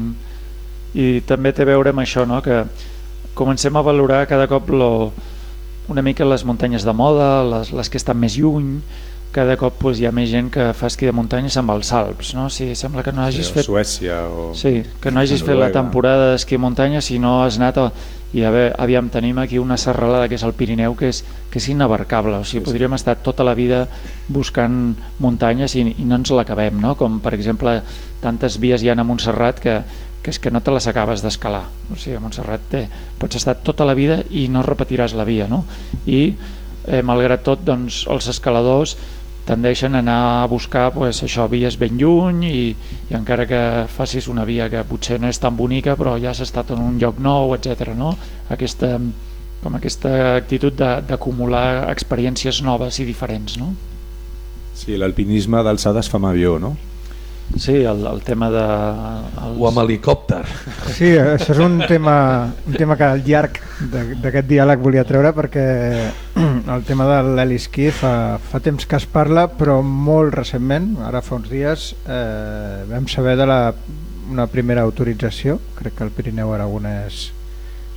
i també té a veure amb això, no? Que comencem a valorar cada cop lo, una mica les muntanyes de moda, les, les que estan més lluny. Cada cop pues, hi ha més gent que fa esquí de muntanya se'n va als Alps, no? Si sembla que no hagis sí, fet... Suècia o... Sí, que no hagis fet la temporada d'esquí de muntanya si no has anat a... I a veure, aviam, tenim aquí una serralada que és el Pirineu que és, que és inabarcable, o sigui, sí, podríem estar tota la vida buscant muntanyes i, i no ens l'acabem, no? Com per exemple tantes vies hi ha a Montserrat que, que és que no te les acabes d'escalar, o sigui, a Montserrat té, pots estar tota la vida i no repetiràs la via, no? I eh, malgrat tot, doncs, els escaladors tendeixen a anar a buscar pues, això, vies ben lluny i, i encara que facis una via que potser no és tan bonica però ja has estat en un lloc nou, etcètera, no? Aquesta, com aquesta actitud d'acumular experiències noves i diferents, no? Sí, l'alpinisme d'alçades fa amb avió, no? Sí, el, el tema de... Els... O amb helicòpter. Sí, això és un tema, un tema que al llarg d'aquest diàleg volia treure perquè el tema de l'heliesquí fa, fa temps que es parla, però molt recentment, ara fa uns dies, eh, vam saber de la, una primera autorització, crec que el Pirineu Aragonès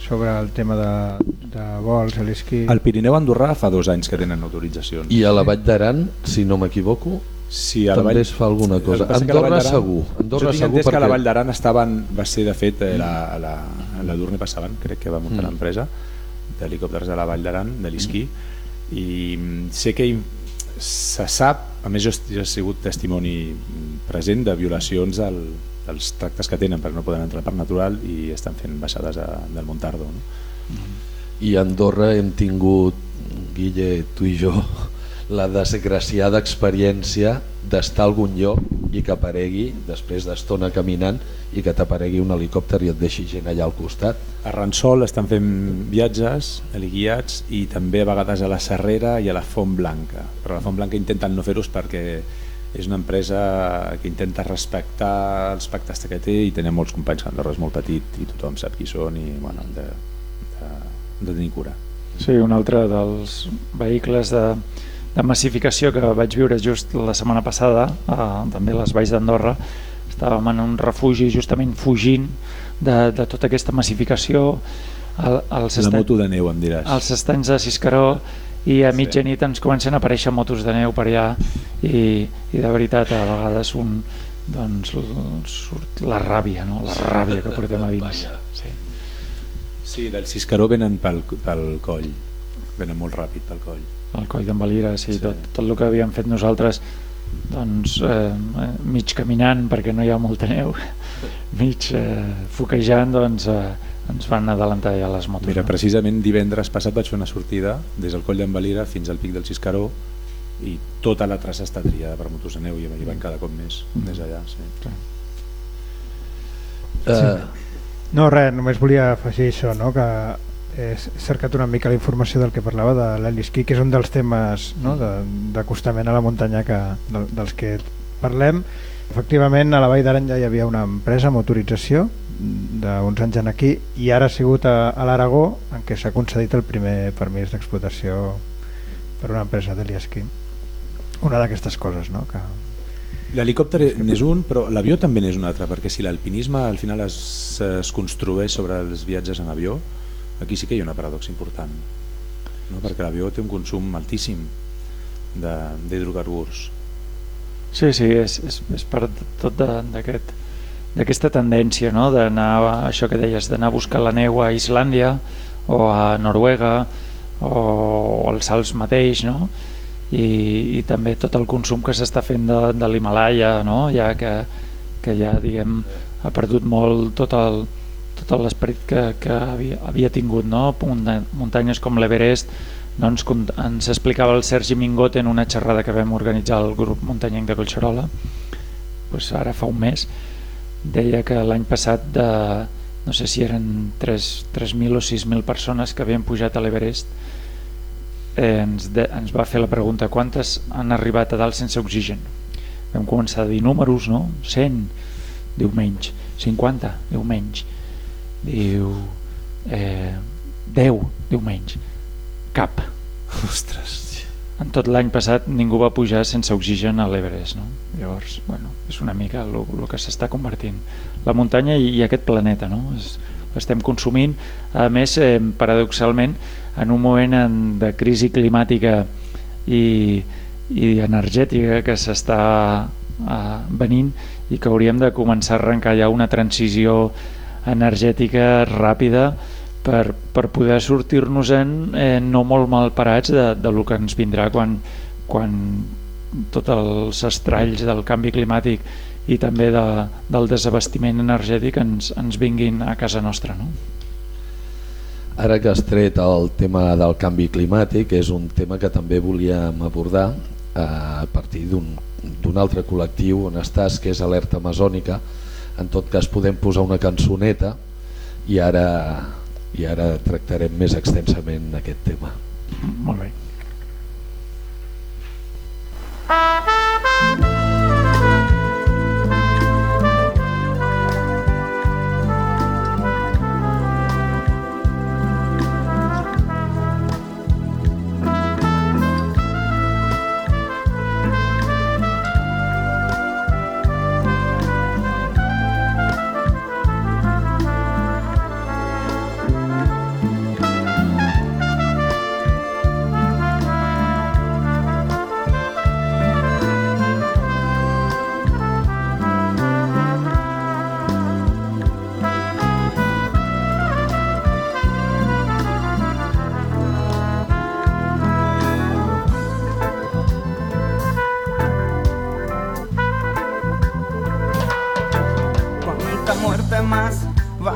sobre el tema de, de vols, l'esquí. Al Pirineu Andorrà fa dos anys que tenen autoritzacions. I a la Vall d'Aran, si no m'equivoco, sí, a la també Vall... es fa alguna cosa. Andorra segur. Andorra jo tinc segur entès perquè... que a la Vall d'Aran estaven, va ser de fet a la, a la, a la Durne passaven, crec que va muntar mm. l'empresa d'helicòpters de la Vall d'Aran, de l'esquí, mm. i sé que se sap, a més jo he sigut testimoni present de violacions del, dels tractes que tenen perquè no poden entrar al parc natural i estan fent baixades a, del Montardo, no? I a Andorra hem tingut, Guille, tu i jo, la desgraciada experiència d'estar a algun lloc i que aparegui després d'estona caminant i que t'aparegui un helicòpter i et deixi gent allà al costat. A Ransol estan fent viatges guiats i també a vegades a la Serrera i a la Font Blanca, però a la Font Blanca intenten no fer-los perquè és una empresa que intenta respectar els pactes que té i tenen molts companys que Andorra és molt petit i tothom sap qui són i bueno, hem de, de, de tenir cura. Sí, un altre dels vehicles de, de massificació que vaig viure just la setmana passada, a, també a les Valls d'Andorra, estàvem en un refugi justament fugint de, de tota aquesta massificació. El, els la moto de neu em diràs. Els estanys de Siscaró i a mitjanit ens comencen a aparèixer motos de neu per allà i, i de veritat a vegades un, doncs, surt la ràbia, no? La ràbia que portem a dins. Sí. Sí, del Siscaró venen pel, pel coll, venen molt ràpid pel coll. El coll d'en Valira, sí, sí. Tot, tot el que havíem fet nosaltres doncs, eh, mig caminant perquè no hi ha molta neu, mig eh, foquejant, doncs eh, ens van adelantar ja les motos. Mira, no? Precisament divendres passat vaig fer una sortida des del coll d'en Valira fins al pic del Siscaró i tota la traça està triada per motos de neu i hi van cada cop més mm. més allà. Sí. Uh, sí. No, res, només volia afegir això, no? Que he cercat una mica la informació del que parlava de l'heli-esquí, que és un dels temes, no? d'acostament a la muntanya que, de, dels que parlem. Efectivament, a la Vall d'Aran ja hi havia una empresa amb autorització d'uns anys en aquí i ara ha sigut a, a l'Aragó en què s'ha concedit el primer permís d'explotació per una empresa d'heli-esquí. Una d'aquestes coses, no? Que... L'helicòpter n'és un, però l'avió també n'és un altre, perquè si l'alpinisme al final es, es construeix sobre els viatges en avió, aquí sí que hi ha una paradoxa important, no? Perquè l'avió té un consum altíssim d'hidrocarburs. Sí, sí, és, és, és part de tot d'aquest d'aquesta tendència, no? D'anar, això que deies, d'anar a buscar la neu a Islàndia o a Noruega o als Alps mateix, no? I, i també tot el consum que s'està fent de, de l'Himalaya, no? Ja que, que ja diguem ha perdut molt tot el tot l'esperit que, que havia, havia tingut, no? Muntanyes com l'Everest, no? ens, ens explicava el Sergi Mingot en una xerrada que vam organitzar al grup muntanyenc de Collserola, pues ara fa un mes, deia que l'any passat de, no sé si eren tres mil o sis mil persones que havien pujat a l'Everest, eh, ens, de, ens va fer la pregunta quantes han arribat a dalt sense oxigen. Vam començar a dir números, no? cent, diu menys, cinquanta, diu menys, diu eh, deu, diu menys, cap. Ostres, en tot l'any passat ningú va pujar sense oxigen a l'Everest, no? Llavors, bueno, és una mica el, el que s'està convertint la muntanya i, i aquest planeta, no? Es, estem consumint, a més, eh, paradoxalment, en un moment en, de crisi climàtica i, i energètica que s'està eh, venint i que hauríem de començar a arrencar ja una transició energètica ràpida per, per poder sortir-nos-en eh, no molt mal parats de, de lo que ens vindrà quan, quan tots els estralls del canvi climàtic i també de, del desabastiment energètic ens, ens vinguin a casa nostra, no? Ara que has tret el tema del canvi climàtic, és un tema que també volíem abordar eh, a partir d'un altre col·lectiu on estàs, que és Alerta Amazònica. En tot cas podem posar una cançoneta i ara, i ara tractarem més extensament aquest tema. Molt bé.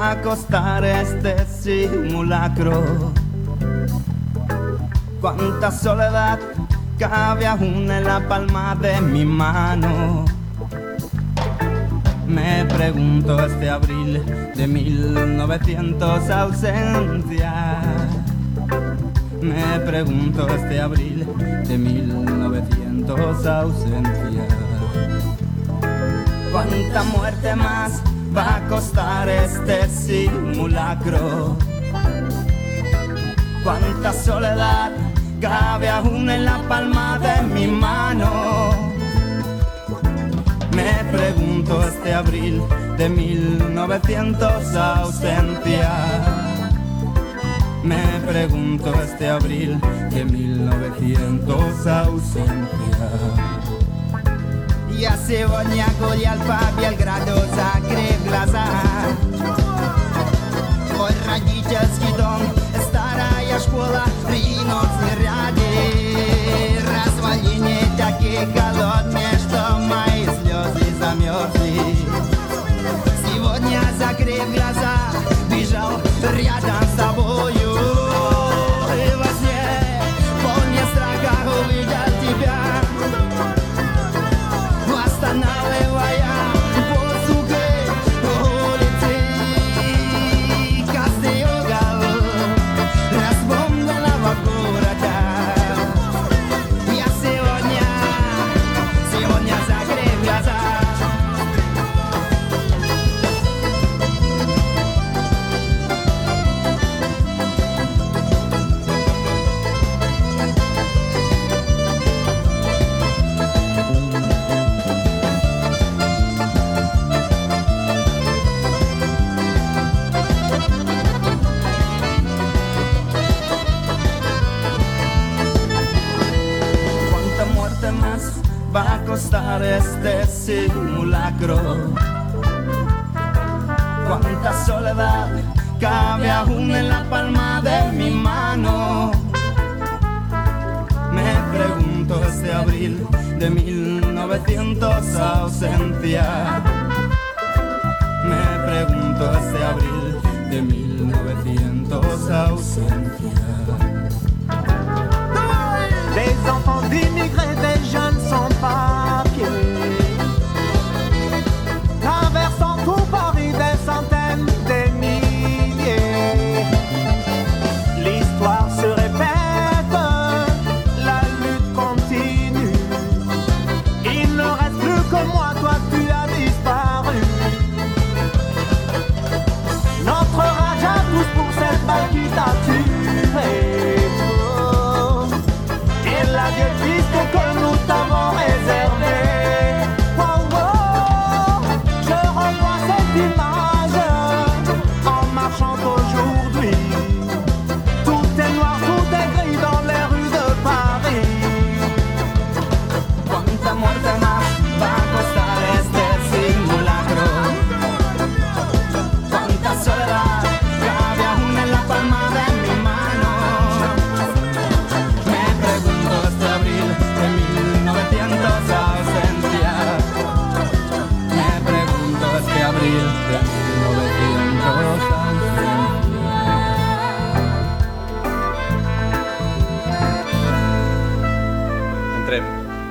va a costar este simulacro? Cuánta soledad cabe aún en la palma de mi mano. Me pregunto este abril de mil novecientos ausencia. Me pregunto este abril de mil novecientos ausencia. ¿Cuánta muerte más va a costar este simulacro? ¿Cuánta soledad cabe aún en la palma de mi mano? Me pregunto este abril de mil novecientos ausencia. Me pregunto este abril de mil novecientos ausencia. Я сегодня гулял по Белграду, закрыв глаза. Мой родительский дом, старая школа, ринут снаряды. Развалины такие холодные, что мои слезы замерзли. Сегодня, закрыв глаза, бежал рядом с тобою. И во сне, полный страха, увидел тебя. Останавливая воздухе улицы, каждый угол разбомбленного города. Я сегодня, сегодня закрыв глаза. Va a costar este simulacro. Cuánta soledad cabe aún en la palma de mi mano. Me pregunto este abril de mil novecientos ausencia. Me pregunto este abril de mil novecientos ausencia. Des enfants d'immigrés, des jeunes sans papiers, traversant tout Paris, des centaines, des milliers. L'histoire se répète, la lutte continue. Il ne reste plus que moi, toi tu as disparu. Notre rage à tous pour cette balle qui t'a tué. La vieille piste que nous t'avons réservée. Oh, oh, je revois cette image en marchant aujourd'hui. Tout est noir, tout est gris dans les rues de Paris. Cuánta muerte más va a costar este simulacro. Cuánta soledad cabe aún en la palma de mi mano. Me pregunto este abril de mil novecientos ausencia. Me pregunto este abril de mil novecientos ausencia. Entrem.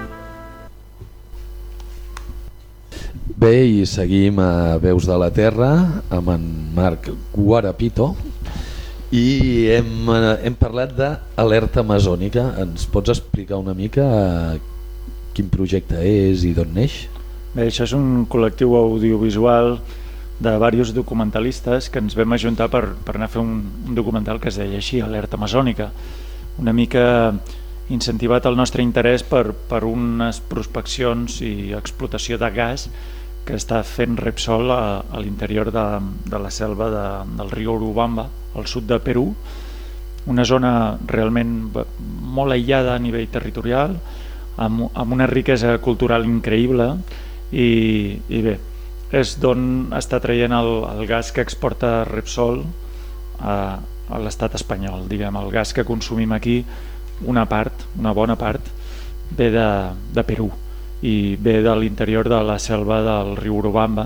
Bé, i seguim a Veus de la Terra amb en Marc Guarapito i hem, hem parlat d'Alerta Amazònica. Ens pots explicar una mica quin projecte és i d'on neix? Bé, això és un col·lectiu audiovisual de diversos documentalistes que ens vam ajuntar per, per anar a fer un, un documental que es deia així, Alerta Amazònica, una mica incentivat el nostre interès per, per unes prospeccions i explotació de gas que està fent Repsol a, a l'interior de, de la selva de, del riu Urubamba, al sud de Perú, una zona realment molt aïllada a nivell territorial, amb, amb una riquesa cultural increïble i, i bé, és d'on està traient el, el gas que exporta Repsol a, a l'estat espanyol. Diguem, el gas que consumim aquí, una part, una bona part, ve de, de Perú i ve de l'interior de la selva del riu Urubamba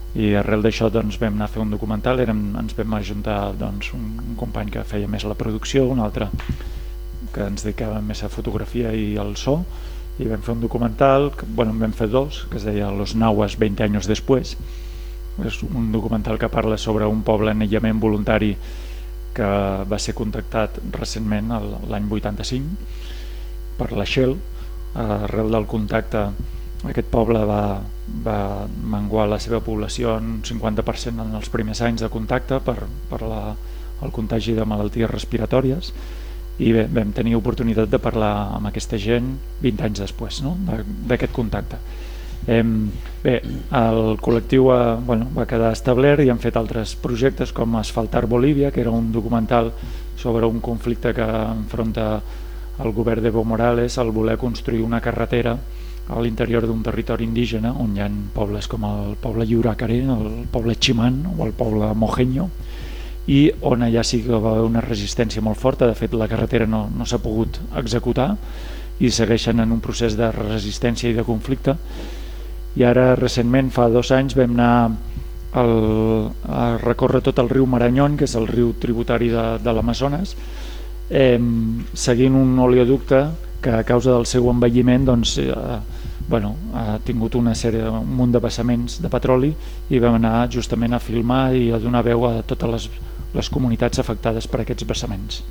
i arrel d'això doncs, vam anar a fer un documental. Érem, ens vam ajuntar doncs, un, un company que feia més la producció, un altre que ens dedicava més a fotografia i al so, i vam fer un documental, que, bueno, en vam fer dos, que es deia Los Nahuas veinte años después. És un documental que parla sobre un poble en aïllament voluntari que va ser contactat recentment l'any vuitanta-cinc per la Shell. Arrel del contacte aquest poble va, va menguar la seva població en un cinquanta per cent en els primers anys de contacte per, per la, el contagi de malalties respiratòries, i bé, vam tenir oportunitat de parlar amb aquesta gent vint anys després, no? d'aquest contacte. Eh, bé, el col·lectiu va, bueno, va quedar establert i han fet altres projectes com Asfaltar Bolívia, que era un documental sobre un conflicte que enfronta el govern d'Evo Morales al voler construir una carretera a l'interior d'un territori indígena on hi ha pobles com el poble Yuracaré, el poble Chimán o el poble Mojeño, i on allà sí que va haver una resistència molt forta. De fet, la carretera no, no s'ha pogut executar i segueixen en un procés de resistència i de conflicte. I ara recentment, fa dos anys, vam anar el, a recórrer tot el riu Marañón, que és el riu tributari de, de l'Amazones, eh, seguint un oleoducte que a causa del seu envelliment doncs, eh, bueno, ha tingut una sèrie, un munt de vessaments de petroli, i vam anar justament a filmar i a donar veu a totes les, les comunitats afectades per aquests vessaments.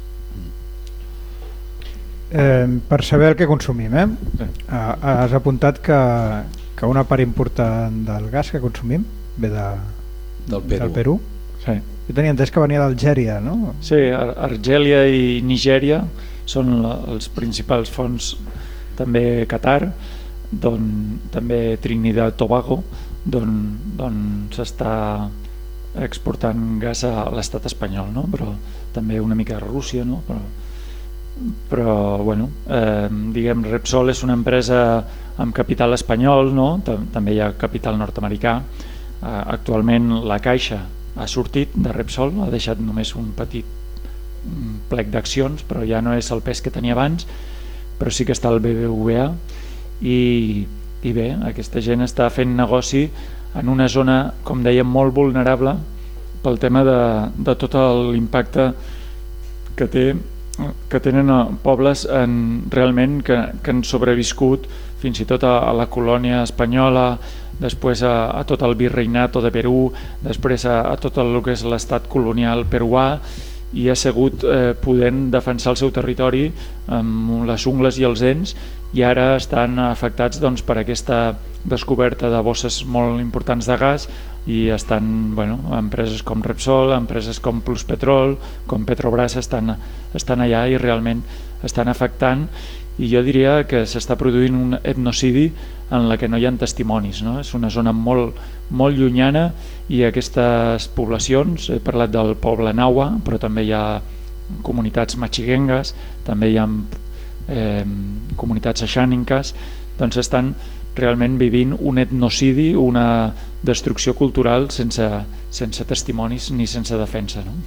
Eh, per saber el que consumim, eh? Sí. Has apuntat que, que una part important del gas que consumim ve de, del Perú. Del Perú. Sí. Jo tenia entès que venia d'Algèria, no? Sí, Argèlia i Nigèria són la, els principals fonts, també Qatar, d'on també Trinidad Tobago, d'on s'està exportant gas a l'estat espanyol, no? Però també una mica a Rússia, no? Però, però bueno, eh, diguem, Repsol és una empresa amb capital espanyol, no? També hi ha capital nord-americà. Eh, actualment la Caixa ha sortit de Repsol, ha deixat només un petit plec d'accions, però ja no és el pes que tenia abans, però sí que està el B B V A, i, i bé, aquesta gent està fent negoci en una zona, com dèiem, molt vulnerable pel tema de, de tot l'impacte que té que tenen pobles en, realment que, que han sobreviscut fins i tot a, a la colònia espanyola, després a, a tot el virreinato de Perú, després a, a tot el que és l'estat colonial peruà, i ha sigut eh, podent defensar el seu territori amb les ungles i els dents, i ara estan afectats doncs, per aquesta descoberta de bosses molt importants de gas, i estan, bueno, empreses com Repsol, empreses com Pluspetrol, com Petrobras estan, estan allà i realment estan afectant, i jo diria que s'està produint un etnocidi en la que no hi ha testimonis, no? És una zona molt, molt llunyana, i aquestes poblacions, he parlat del poble Nahua, però també hi ha comunitats machiguengues, també hi ha eh, comunitats aixàniques, doncs estan realment vivint un etnocidi, una destrucció cultural sense, sense testimonis ni sense defensa, no?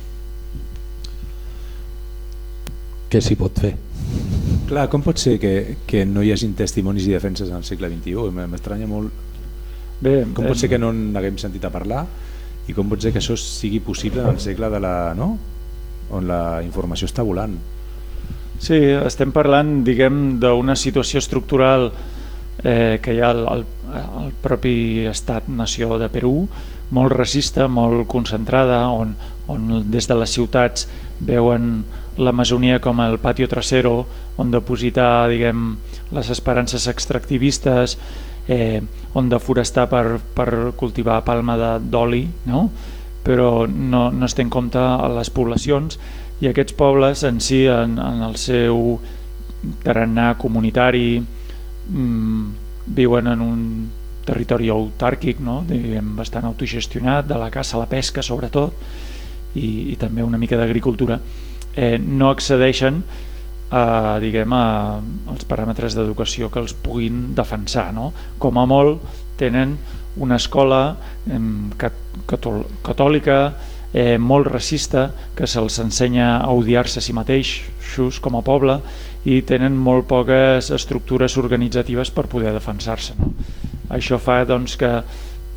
Què s'hi pot fer? Clar, com pot ser que, que no hi hagin testimonis i defenses en el segle vint-i-u? M'estranya molt. Bé, com pot ser que no n'haguem sentit a parlar, i com pot ser que això sigui possible en el segle de la, no? On la informació està volant? Sí, estem parlant, diguem, d'una situació estructural eh, que hi ha al, al, al propi estat-nació de Perú, molt racista, molt concentrada, on, on des de les ciutats veuen l'Amazonia com el patio trasero on depositar, diguem, les esperances extractivistes, eh, on deforestar per, per cultivar palma d'oli, no? Però no, no es té en compte a les poblacions, i aquests pobles en si, en, en el seu tarannà comunitari, mmm, viuen en un territori autàrquic, no? Diguem, bastant autogestionat, de la caça a la pesca sobretot, i, i també una mica d'agricultura. Eh, no accedeixen a, diguem, a, als paràmetres d'educació que els puguin defensar, no? Com a molt tenen una escola eh, catol catòlica eh, molt racista, que se'ls ensenya a odiar-se a si mateixos com a poble, i tenen molt poques estructures organitzatives per poder defensar-se, no? Això fa doncs, que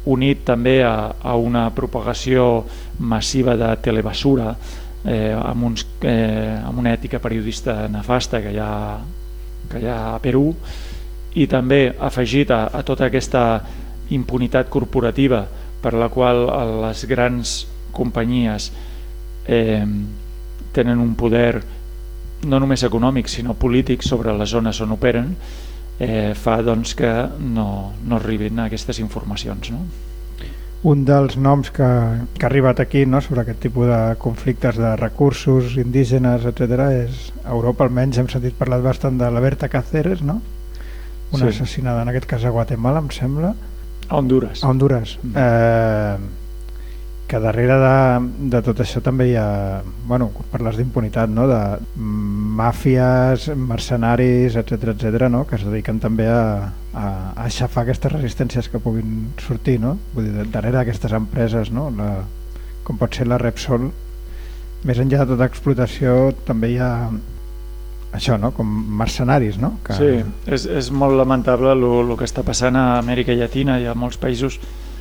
unit també a, a una propagació massiva de telebasura, eh, amb, uns, eh, amb una ètica periodista nefasta que hi ha, que hi ha a Perú, i també afegit a, a tota aquesta impunitat corporativa per la qual les grans companyies eh, tenen un poder no només econòmic sinó polític sobre les zones on operen, eh, fa doncs, que no, no arribin a aquestes informacions, no? Un dels noms que, que ha arribat aquí, no, sobre aquest tipus de conflictes de recursos indígenes, etcètera, és a Europa. Almenys hem sentit parlar bastant de la Berta Cáceres, no? Una sí. assassinada en aquest cas a Guatemala, em sembla. A Honduras. A Honduras. Mm. Eh, que darrere de, de tot això també hi ha, bueno, parles d'impunitat, no? De màfies, mercenaris, etcètera, etcètera, no? Que es dediquen també a, a, a aixafar aquestes resistències que puguin sortir, no? Vull dir, darrere d'aquestes empreses, no? La, com pot ser la Repsol, més enllà de tota explotació també hi ha això, no? Com mercenaris, no? Que... Sí, és, és molt lamentable el que està passant a Amèrica Llatina i a molts països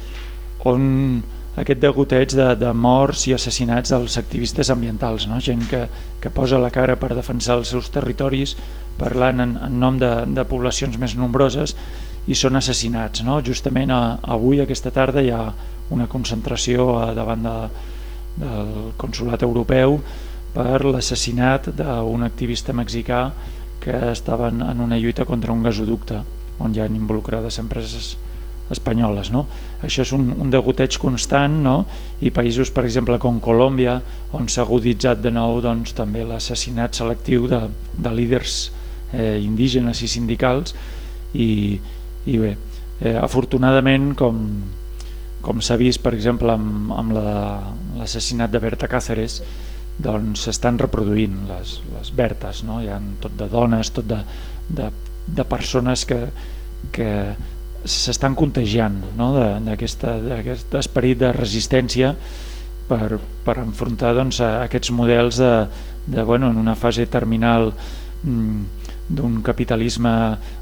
on aquest degoteig de, de morts i assassinats dels activistes ambientals, no? Gent que, que posa la cara per defensar els seus territoris parlant en, en nom de, de poblacions més nombroses i són assassinats, no? Justament a, avui, aquesta tarda, hi ha una concentració a, davant de, del Consolat Europeu per l'assassinat d'un activista mexicà que estava en, en una lluita contra un gasoducte on hi ha involucrades empreses espanyoles, no? Això és un, un degoteig constant, no? I països, per exemple, com Colòmbia, on s'ha aguditzat de nou, doncs, també l'assassinat selectiu de, de líders eh, indígenes i sindicals i, i bé, eh, afortunadament, com, com s'ha vist, per exemple, amb, amb l'assassinat la, de Berta Cáceres, doncs s'estan reproduint les, les Bertes, no? Hi ha tot de dones, tot de, de, de persones que, que s'estan contagiant, no? d'aquest esperit de resistència per, per enfrontar, doncs, a aquests models de, de, bueno, en una fase terminal d'un capitalisme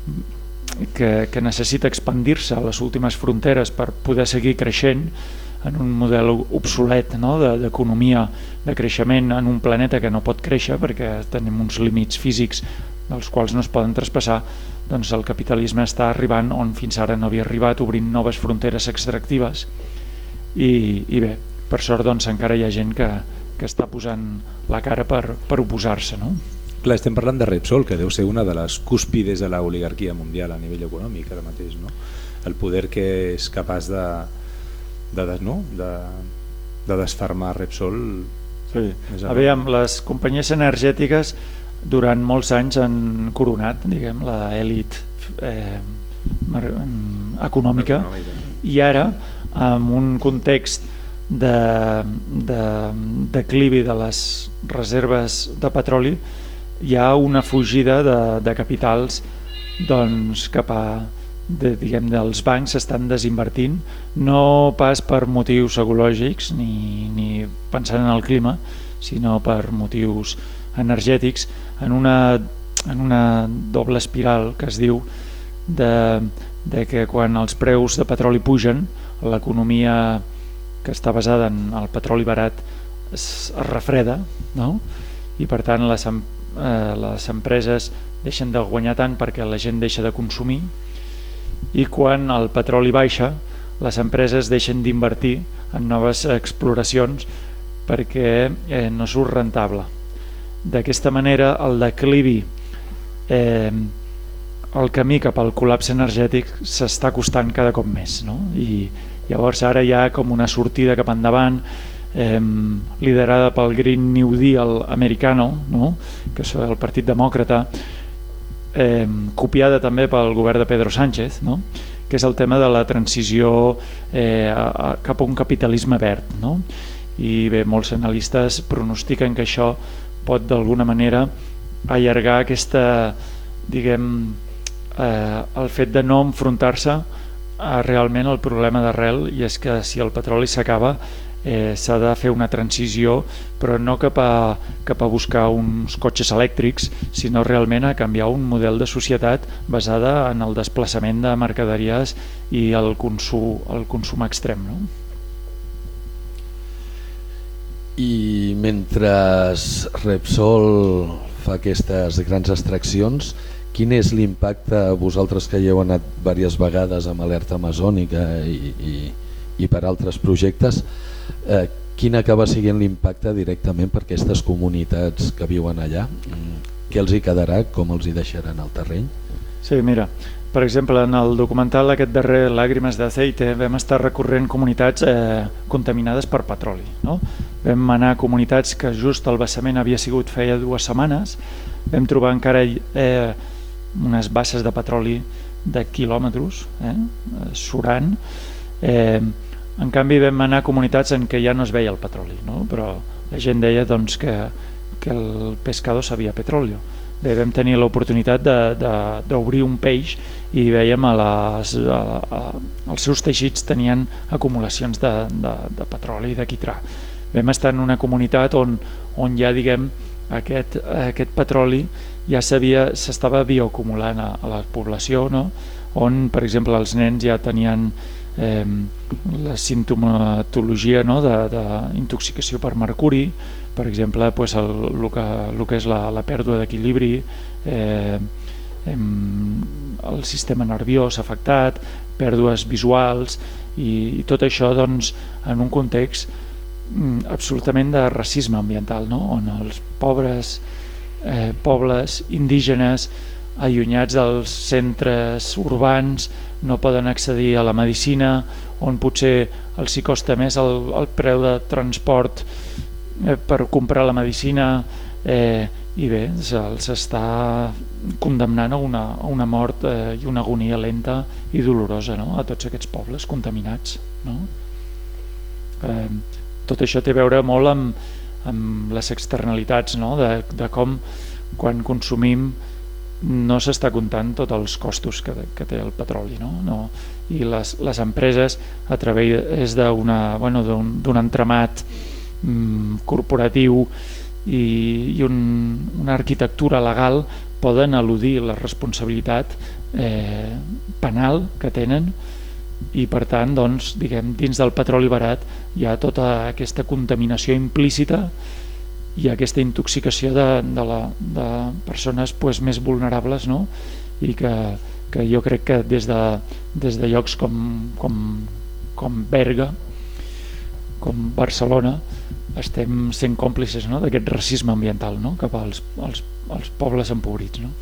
que, que necessita expandir-se a les últimes fronteres per poder seguir creixent en un model obsolet, no? d'economia de creixement en un planeta que no pot créixer perquè tenim uns límits físics dels quals no es poden traspassar. Doncs el capitalisme està arribant on fins ara no havia arribat, obrint noves fronteres extractives i, i bé, per sort doncs encara hi ha gent que, que està posant la cara per, per oposar-se, no? Clar, estem parlant de Repsol, que deu ser una de les cúspides de l'oligarquia mundial a nivell econòmic ara mateix, no? El poder que és capaç de, de, de, no? de, de desfermar Repsol. Sí. Aviam, les companyies energètiques durant molts anys han coronat, diguem, l'elit eh, econòmica, i ara, en un context de, de declivi de les reserves de petroli, hi ha una fugida de, de capitals, doncs, cap a, de, diguem, dels bancs s'estan desinvertint, no pas per motius ecològics ni, ni pensant en el clima, sinó per motius energètics, en una, en una doble espiral que es diu de, de que quan els preus de petroli pugen, l'economia que està basada en el petroli barat es, es refreda, no? I per tant les, eh, les empreses deixen de guanyar tant perquè la gent deixa de consumir, i quan el petroli baixa les empreses deixen d'invertir en noves exploracions perquè eh, no surt rentable. D'aquesta manera el declivi, eh, el camí cap al col·lapse energètic s'està costant cada cop més, no? I llavors ara hi ha com una sortida cap endavant, eh, liderada pel Green New Deal americano, no? Que és el Partit Demòcrata, eh, copiada també pel govern de Pedro Sánchez, no? Que és el tema de la transició eh, a, a, cap a un capitalisme verd, no? I bé, molts analistes pronostiquen que això pot d'alguna manera allargar aquesta, diguem, eh, el fet de no enfrontar-se a realment el problema d'arrel, i és que si el petroli s'acaba, eh, s'ha de fer una transició, però no cap a, cap a buscar uns cotxes elèctrics, sinó realment a canviar un model de societat basada en el desplaçament de mercaderies i el consum, el consum extrem, no? I mentre Repsol fa aquestes grans extraccions, quin és l'impacte, vosaltres que hi heu anat diverses vegades amb Alerta Amazònica i, i, i per altres projectes, eh, quin acaba sent l'impacte directament per aquestes comunitats que viuen allà? Què els hi quedarà, com els hi deixaran al terreny? Sí, mira, per exemple, en el documental aquest darrer Lágrimas de Aceite vam estar recorrent comunitats eh, contaminades per petroli, no? Vam anar a comunitats que just el vessament havia sigut feia dues setmanes, vam trobar encara eh, unes basses de petroli de quilòmetres eh, surant, eh, en canvi vam anar a comunitats en què ja no es veia el petroli, no? Però la gent deia doncs, que, que el pescado sabia petróleo. Bé, vam tenir l'oportunitat d'obrir un peix i veiem a les, a, a, els seus teixits tenien acumulacions de, de, de petroli i de quitrà. Vam estar en una comunitat on, on ja diguem aquest, aquest petroli ja s'estava bioacumulant a, a la població, no? On per exemple els nens ja tenien eh, la sintomatologia, no? d'intoxicació per mercuri, per exemple pues el, el, que, el que és la, la pèrdua d'equilibri, eh, el sistema nerviós afectat, pèrdues visuals i, i tot això doncs, en un context mm, absolutament de racisme ambiental, no? On els pobres eh, pobles indígenes allunyats dels centres urbans no poden accedir a la medicina, on potser els hi costa més el, el preu de transport eh, per comprar la medicina, eh, i bé, se'ls està condemnant a una, a una mort eh, i una agonia lenta i dolorosa, no? A tots aquests pobles contaminats, no? Eh, tot això té a veure molt amb, amb les externalitats, no? de, de com quan consumim no s'està comptant tots els costos que, que té el petroli, no? No, i les, les empreses a través d'una, bueno, d'un, d'un entramat mm, corporatiu i, i un, una arquitectura legal poden eludir la responsabilitat eh, penal que tenen i per tant doncs, diguem, dins del petroli barat hi ha tota aquesta contaminació implícita i aquesta intoxicació de, de, la, de persones pues, més vulnerables, no? I que, que jo crec que des de, des de llocs com, com, com Berga, com Barcelona, estem sent còmplices, no? D'aquest racisme ambiental, no? Cap als, als, als pobles empobrits, no?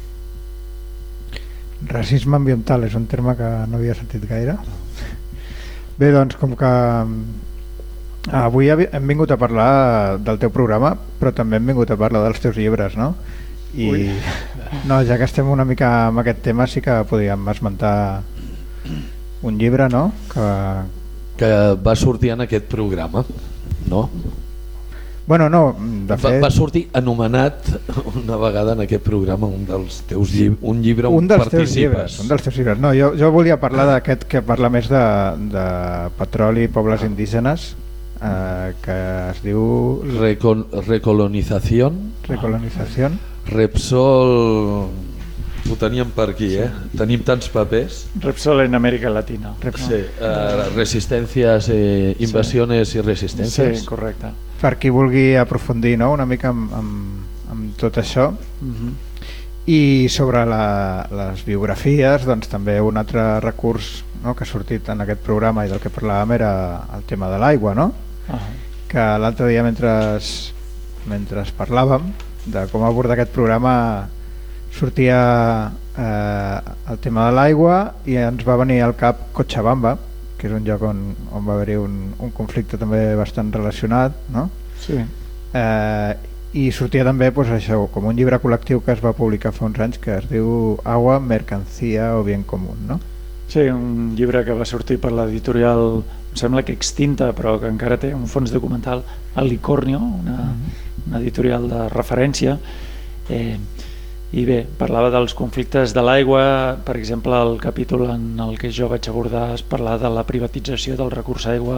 Racisme ambiental és un terme que no havia sentit gaire. Bé, doncs com que avui hem vingut a parlar del teu programa, però també hem vingut a parlar dels teus llibres, no? I no, ja que estem una mica amb aquest tema, sí que podríem esmentar un llibre, no? Que, que va sortir en aquest programa, no? Bueno, no, de fet... Va, va sortir anomenat una vegada en aquest programa un dels teus llibres, un llibre on un dels participes. Teus llibres, un dels teus llibres. No, jo, jo volia parlar d'aquest que parla més de, de petroli i pobles indígenes, eh, que es diu... Recol Recolonización. Recolonización. Repsol... Ho teníem per aquí, eh? Tenim tants papers. Repsol en Amèrica Latina. Sí, uh, resistències, eh, invasiones sí. i resistències. Sí, correcte. Per qui vulgui aprofundir, no? Una mica amb, amb, amb tot això. Uh-huh. I sobre la, les biografies, doncs també un altre recurs, no? Que ha sortit en aquest programa i del que parlàvem era el tema de l'aigua, no? Uh-huh. Que l'altre dia mentre, mentre parlàvem de com abordar aquest programa sortia eh, el tema de l'aigua i ens va venir al cap Cochabamba, que és un lloc on, on va haver-hi un, un conflicte també bastant relacionat, no? Sí. Eh, i sortia també pues, això, com un llibre col·lectiu que es va publicar fa uns anys que es diu Agua, Mercancía o Bien Común, no? Sí, un llibre que va sortir per l'editorial, em sembla que extinta, però que encara té un fons documental, El Licornio, una, mm-hmm. una editorial de referència. Eh, I bé, parlava dels conflictes de l'aigua, per exemple el capítol en el que jo vaig abordar es parlar de la privatització del recurs aigua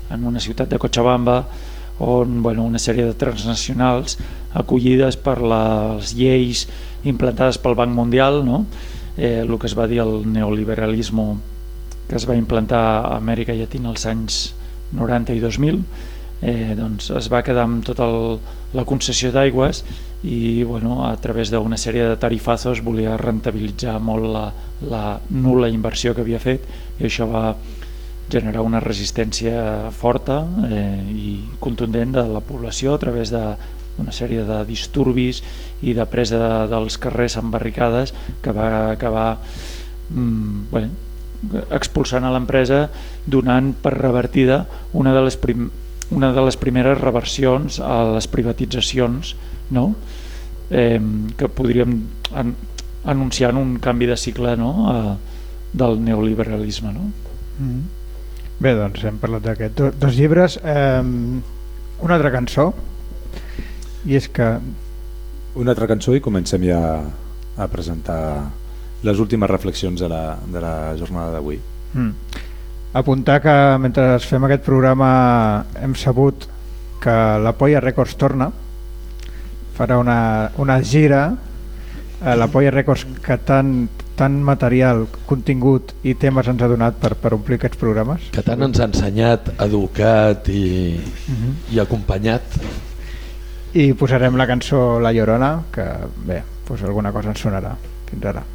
en una ciutat de Cochabamba, on bueno, una sèrie de transnacionals acollides per les lleis implantades pel Banc Mundial, no? eh, el que es va dir el neoliberalisme que es va implantar a Amèrica Llatina als anys noranta i dos mil, eh, doncs es va quedar amb tota el, la concessió d'aigües i bueno, a través d'una sèrie de tarifazos volia rentabilitzar molt la, la nul·la inversió que havia fet, i això va generar una resistència forta eh, i contundent de la població a través d'una sèrie de disturbis i de presa de, dels carrers amb barricades que va acabar mm, bueno, expulsant a l'empresa, donant per revertida una de les, prim, una de les primeres reversions a les privatitzacions, no? eh, que podríem an, anunciar un canvi de cicle, no? a, del neoliberalisme. No? Mm. Bé, doncs hem parlat d'aquest. Do, dos llibres, eh, una altra cançó, i és que... Una altra cançó i comencem ja a presentar les últimes reflexions de la, de la jornada d'avui. Mm. Apuntar que mentre fem aquest programa hem sabut que la Polla Records torna, farà una, una gira, eh, la Polla Records que tant, tant material, contingut i temes ens ha donat per, per omplir aquests programes. Que tant ens ha ensenyat, educat i, uh-huh. i acompanyat. I posarem la cançó La Llorona, que bé, doncs alguna cosa ens sonarà. Fins ara.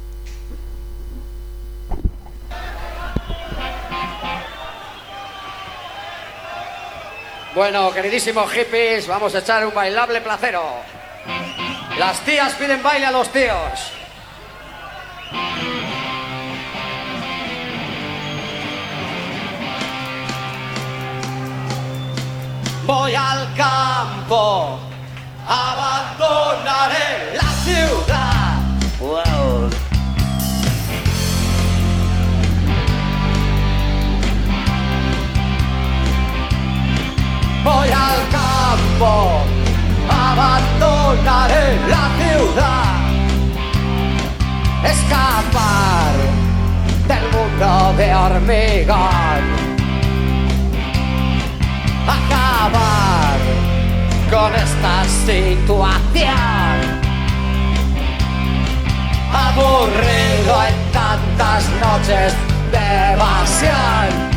Bueno, queridísimos hippies, vamos a echar un bailable placero. Las tías piden baile a los tíos. Voy al campo, abandonaré la ciudad. Wow. Voy al campo, abandonaré la ciudad. Escapar del mundo de hormigón. Acabar con esta situación. Aburrido en tantas noches de evasión.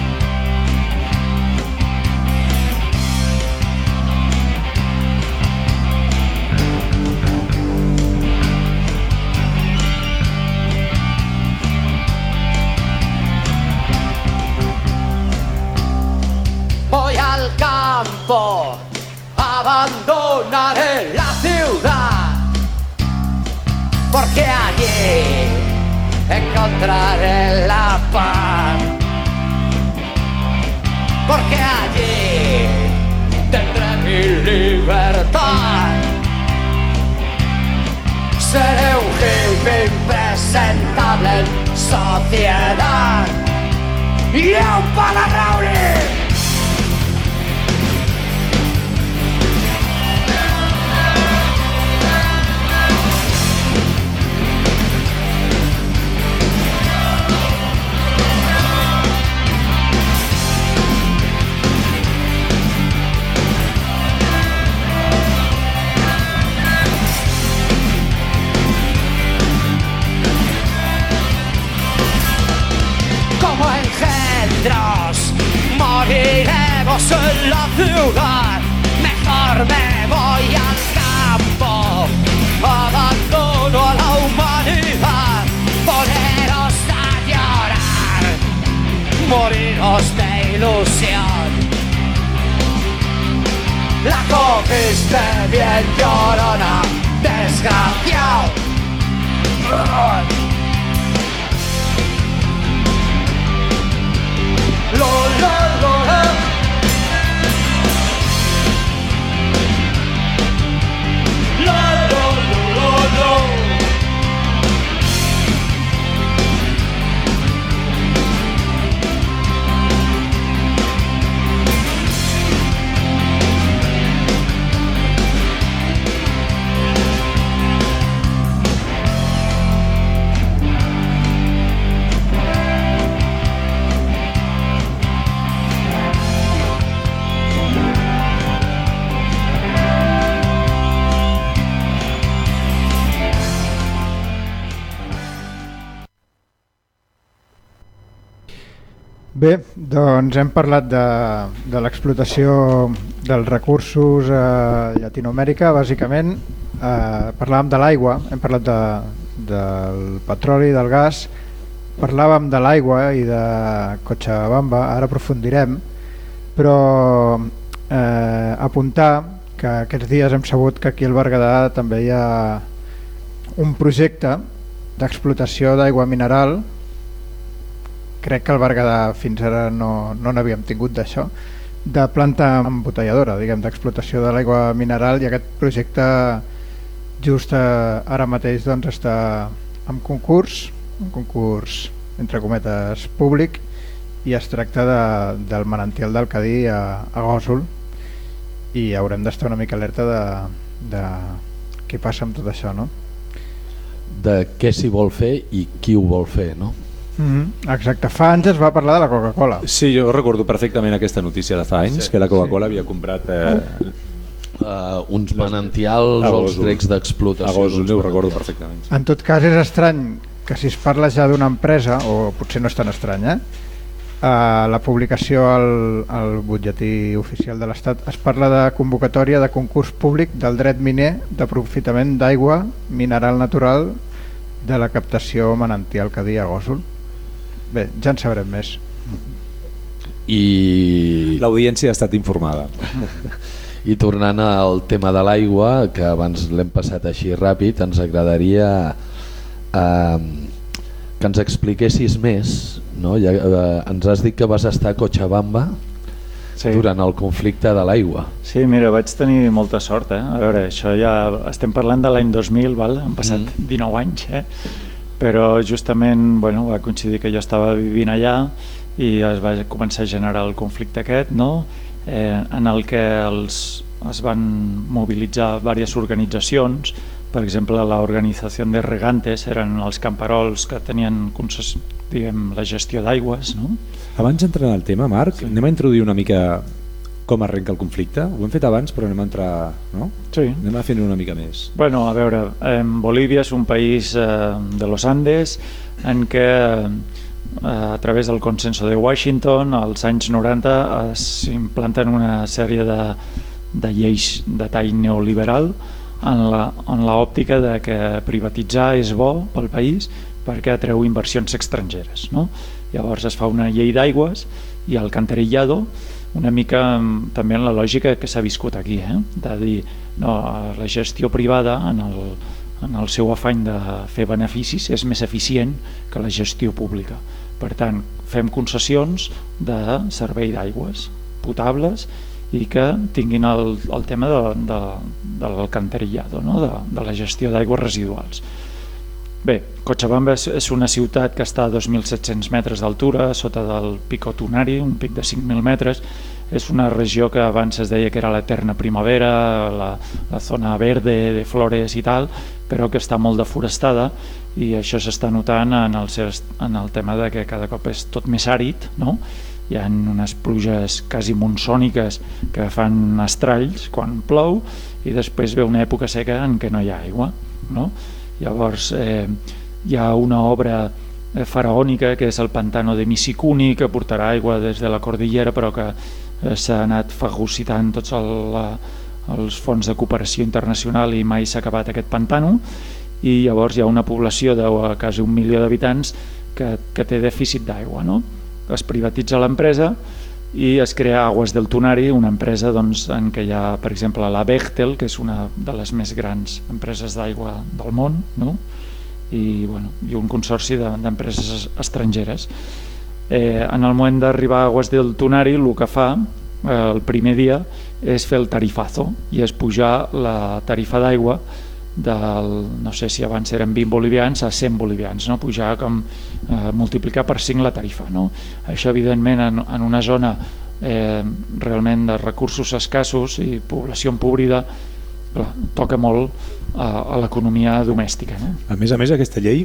Voy al campo, abandonaré la ciudad, porque allí encontraré la paz, porque allí tendré mi libertad. Seré un hippie impresentable en sociedad y un palarrauri. Como engendros moriremos en la ciudad. Mejor me voy al campo, abandono a la humanidad. Poneros a llorar, moriros de ilusión. La cogiste bien, llorona, desgraciado. Lo, lo, lo, lo. Lo, lo, lo, lo, lo. Bé, doncs hem parlat de, de l'explotació dels recursos a Llatinoamèrica, bàsicament. Eh, parlàvem de l'aigua, hem parlat de, del petroli, del gas, parlàvem de l'aigua i de Cochabamba, ara aprofundirem, però eh, apuntar que aquests dies hem sabut que aquí al Berguedà també hi ha un projecte d'explotació d'aigua mineral. Crec que al Berguedà fins ara no, no n'havíem tingut d'això, de planta embotelladora, diguem, d'explotació de l'aigua mineral, i aquest projecte just ara mateix doncs, està en concurs, un concurs entre cometes públic, i es tracta de, del manantial del Cadí a, a Gósol, i haurem d'estar una mica alerta de, de què passa amb tot això, no? De què s'hi vol fer i qui ho vol fer, no? Mm-hmm. Exacte, fa anys es va parlar de la Coca-Cola. Sí, jo recordo perfectament aquesta notícia de fa anys, sí, que la Coca-Cola sí. havia comprat eh, uh, uns manantials o els grecs d'explotació. A Gósol, ho recordo perfectament. En tot cas és estrany que si es parla ja d'una empresa, o potser no és tan estrany, eh? Uh, la publicació al, al butlletí oficial de l'Estat es parla de convocatòria de concurs públic del dret miner d'aprofitament d'aigua mineral natural de la captació manantial Cadí a Gósol. Bé, ja en sabrem més. I l'audiència ha estat informada. I tornant al tema de l'aigua, que abans l'hem passat així ràpid, ens agradaria eh, que ens expliquessis més, no? Ja, eh, ens has dit que vas estar a Cochabamba sí. durant el conflicte de l'aigua. Sí, mira, vaig tenir molta sort, eh? A veure, això ja estem parlant de l'any dos mil, val? Han passat mm. dinou anys, eh? Però justament bueno, va coincidir que jo estava vivint allà i es va començar a generar el conflicte aquest, no? eh, en el que els, es van mobilitzar diverses organitzacions. Per exemple, l'Organització de Regantes eren els camperols que tenien concessió, diguem, la gestió d'aigües, no? Abans d'entrar en el tema, Marc, sí. anem a introduir una mica com arrenca el conflicte. Ho hem fet abans, però anem a entrar, no? Sí. Anem a fer una mica més. Bueno, a veure, eh, Bolívia és un país eh, de los Andes en què eh, a través del consenso de Washington als anys noranta s'implanten una sèrie de, de lleis de tall neoliberal en la, en l'òptica de que privatitzar és bo pel país perquè atreu inversions estrangeres, no? Llavors es fa una llei d'aigües i el alcantarillado, una mica també en la lògica que s'ha viscut aquí, eh? De dir, no, la gestió privada en el, en el seu afany de fer beneficis és més eficient que la gestió pública. Per tant, fem concessions de servei d'aigües potables i que tinguin el, el tema de, de, de l'alcantarillado, no? de, de la gestió d'aigües residuals. Bé, Cochabamba és, és una ciutat que està a dos mil set-cents metres d'altura, sota del Pico Tunari, un pic de cinc mil metres. És una regió que abans es deia que era l'eterna primavera, la, la zona verde de flores i tal, però que està molt deforestada i això s'està notant en el, en el tema de que cada cop és tot més àrid, no? Hi ha unes pluges quasi monsòniques que fan estralls quan plou i després ve una època seca en què no hi ha aigua, no? Llavors eh, hi ha una obra eh, faraònica que és el pantano de Misicuni, que portarà aigua des de la cordillera, però que eh, s'ha anat fagocitant tots el, la, els fons de cooperació internacional i mai s'ha acabat aquest pantano, i llavors hi ha una població de quasi un milió d'habitants que, que té dèficit d'aigua, no? Es privatitza l'empresa i es crea Aguas del Tunari, una empresa doncs, en què hi ha, per exemple, la Bechtel, que és una de les més grans empreses d'aigua del món, no? I, bueno, i un consorci d'empreses de, estrangeres. Eh, en el moment d'arribar a Aguas del Tunari, el que fa eh, el primer dia és fer el tarifazo i és pujar la tarifa d'aigua del, no sé si abans eren vint bolivians a cent bolivians, no? Pujar com eh, multiplicar per cinc la tarifa, no? Això evidentment en, en una zona eh, realment de recursos escassos i població empobrida, clar, toca molt a, a l'economia domèstica, no? A més a més, aquesta llei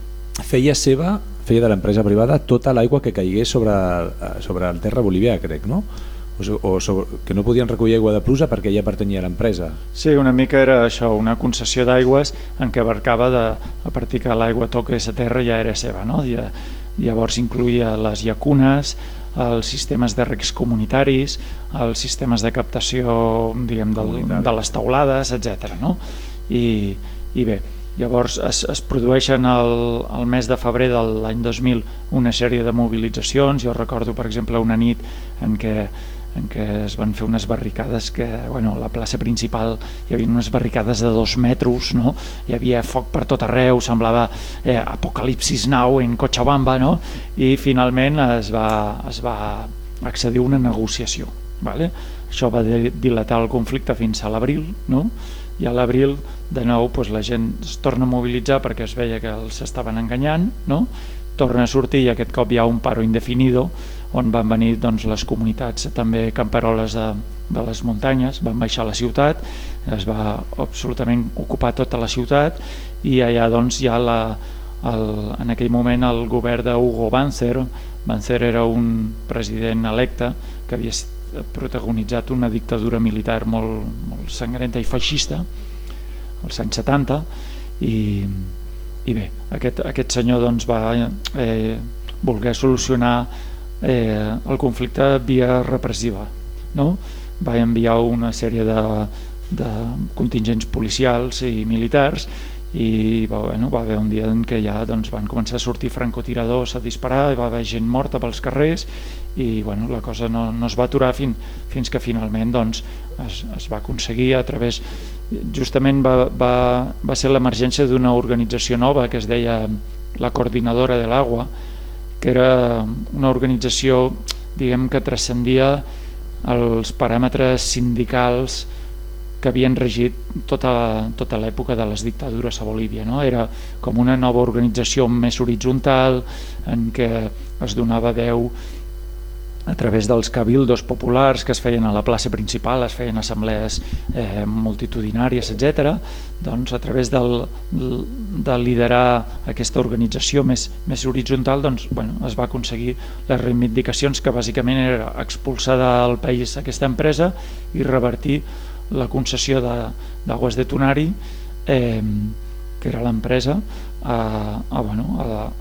feia seva, feia de l'empresa privada tota l'aigua que caigués sobre, sobre el terra bolivià, crec, no? O sobre, que no podien recollir aigua de pluja perquè ja pertanyia a l'empresa. Sí, una mica era això, una concessió d'aigües en què abarcava de, a partir que l'aigua toqués a terra ja era seva, no? I, Llavors incluïa les llacunes, els sistemes de recs comunitaris, els sistemes de captació, diguem, del, de les teulades, etcètera. No? I, I bé, llavors es, es produeixen el, el mes de febrer de l'any dos mil una sèrie de mobilitzacions. Jo recordo, per exemple, una nit en què en què es van fer unes barricades que, bueno, a la plaça principal hi havia unes barricades de dos metres, no? Hi havia foc per tot arreu, semblava eh, Apocalipsis Now en Cochabamba, no? I finalment es va, es va accedir a una negociació, vale? Això va dilatar el conflicte fins a l'abril, no? I a l'abril de nou doncs, la gent es torna a mobilitzar perquè es veia que els estaven enganyant, no? Torna a sortir i aquest cop hi ha un paro indefinido on van venir doncs, les comunitats també camperoles de, de les muntanyes, van baixar a la ciutat, es va absolutament ocupar tota la ciutat i allà doncs hi ha la, el, en aquell moment el govern d'Hugo Banzer. Banzer era un president electe que havia protagonitzat una dictadura militar molt, molt sangrenta i feixista als anys setanta i, i bé, aquest, aquest senyor doncs, va eh, voler solucionar Eh, el conflicte via repressiva, no? Va enviar una sèrie de, de contingents policials i militars i va, bueno, va haver un dia en què ja doncs, van començar a sortir francotiradors a disparar, i va haver gent morta pels carrers i bueno, la cosa no, no es va aturar fin, fins que finalment doncs, es, es va aconseguir a través, justament va, va, va ser l'emergència d'una organització nova que es deia la Coordinadora de l'Agua, que era una organització, diguem, que transcendia els paràmetres sindicals que havien regit tota, tota l'època de les dictadures a Bolívia, no? Era com una nova organització més horitzontal en què es donava veu a través dels cabildos populars que es feien a la plaça principal, es feien assemblees eh, multitudinàries, etcètera. Doncs a través del, de liderar aquesta organització més, més horitzontal doncs, bueno, es va aconseguir les reivindicacions que bàsicament era expulsar del país aquesta empresa i revertir la concessió d'Aguas de Tunari, eh, que era l'empresa, a, a, bueno,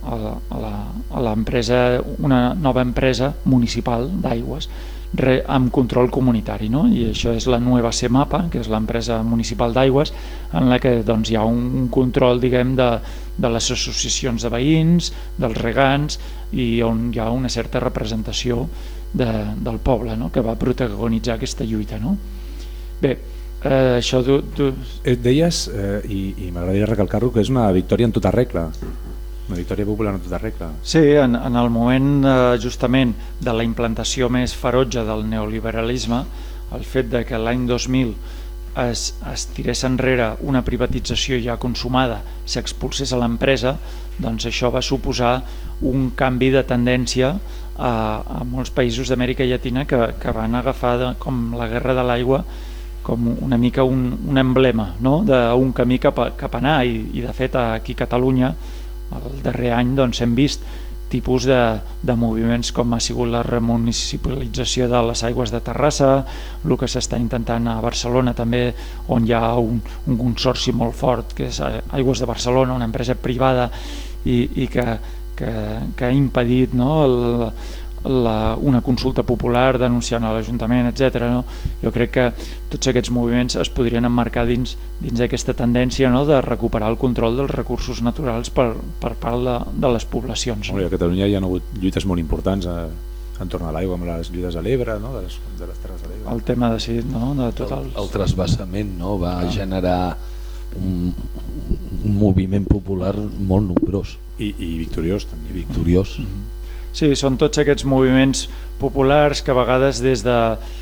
a l'empresa, una nova empresa municipal d'aigües amb control comunitari, no? I això és la Nueva Semapa, que és l'empresa municipal d'aigües, en la que doncs, hi ha un control, diguem, de, de les associacions de veïns, dels regants, i on hi ha una certa representació de, del poble, no? Que va protagonitzar aquesta lluita, no? Bé, Eh, això tu, tu... Deies, eh, i, i m'agradaria recalcar-ho, que és una victòria en tota regla, una victòria popular en tota regla. Sí, en, en el moment eh, justament de la implantació més ferotge del neoliberalisme, el fet de que l'any dos mil es, es tirés enrere una privatització ja consumada, s'expulsés a l'empresa, doncs això va suposar un canvi de tendència a, a molts països d'Amèrica Llatina que, que van agafar de, com la guerra de l'aigua com una mica un, un emblema, no? d'un camí cap a, cap a anar i, i de fet aquí a Catalunya el darrer any doncs, hem vist tipus de, de moviments com ha sigut la remunicipalització de les aigües de Terrassa, el que s'està intentant a Barcelona també, on hi ha un, un consorci molt fort que és Aigües de Barcelona, una empresa privada i, i que, que, que ha impedit, no? el, La, una consulta popular denunciant a l'Ajuntament, etcètera. No? Jo crec que tots aquests moviments es podrien emmarcar dins, dins d'aquesta tendència, no? De recuperar el control dels recursos naturals per, per part de, de les poblacions. A Catalunya hi ha hagut lluites molt importants a, entorn a l'aigua, amb les lluites a l'Ebre, no? de, les, de les terres de l'Ebre. El tema de, sí, no? de tot el, els... el trasbassament, no? Va ah. generar un, un moviment popular molt nombrós. I, i victoriós també. I victoriós. Mm-hmm. Sí, són tots aquests moviments populars que a vegades des de,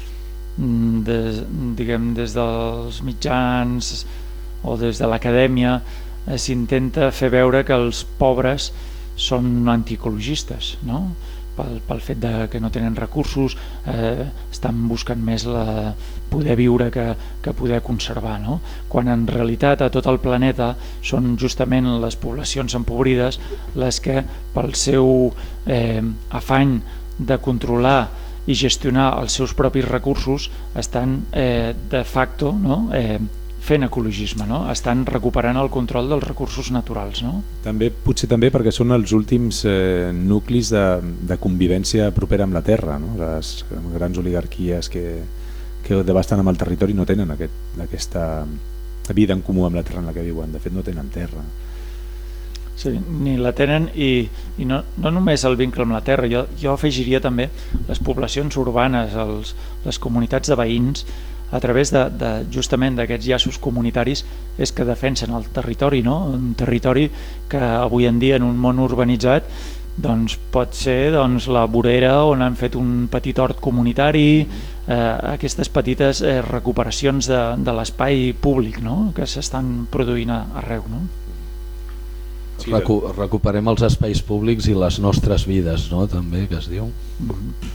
de diguem, des dels mitjans o des de l'acadèmia s'intenta fer veure que els pobres són antiecologistes, no? Pel, pel fet de que no tenen recursos, eh, estan buscant més la poder viure que, que poder conservar, no? Quan en realitat a tot el planeta són justament les poblacions empobrides les que pel seu eh, afany de controlar i gestionar els seus propis recursos estan eh, de facto, no? eh, fent ecologisme, no? Estan recuperant el control dels recursos naturals, no? També, potser també perquè són els últims eh, nuclis de, de convivència propera amb la terra, no? Les grans oligarquies que, que devasten amb el territori no tenen aquest, aquesta vida en comú amb la terra en la que viuen, de fet no tenen terra. Sí, ni la tenen i, i no, no només el vincle amb la terra, jo, jo afegiria també les poblacions urbanes, els, les comunitats de veïns, a través de, de justament d'aquests llaços comunitaris és que defensen el territori, no? Un territori que avui en dia en un món urbanitzat doncs pot ser doncs, la vorera on han fet un petit hort comunitari, eh, aquestes petites eh, recuperacions de, de l'espai públic, no? Que s'estan produint arreu, no? Sí, Recu recuperem els espais públics i les nostres vides, no? També, que es diu. Mm-hmm.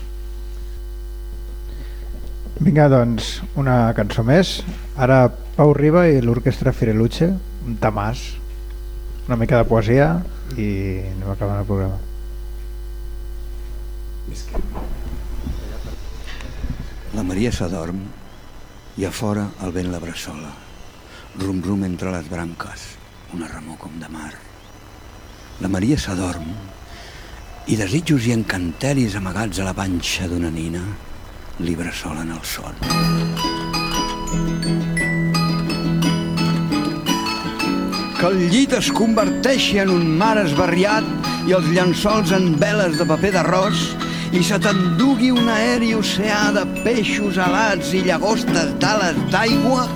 Vinga, doncs, una cançó més. Ara Pau Riba i l'Orquestra Fireluce, un tamàs, una mica de poesia i anem acabant el programa. La Maria s'adorm i a fora el vent la bressola. Rum-rum entre les branques, una remor com de mar. La Maria s'adorm i desitjos i encanteris amagats a la panxa d'una nina li bressolen el son. Que el llit es converteixi en un mar esbarriat i els llençols en veles de paper d'arròs i se t'endugui un aeri oceà de peixos alats i llagostes d'ales d'aigua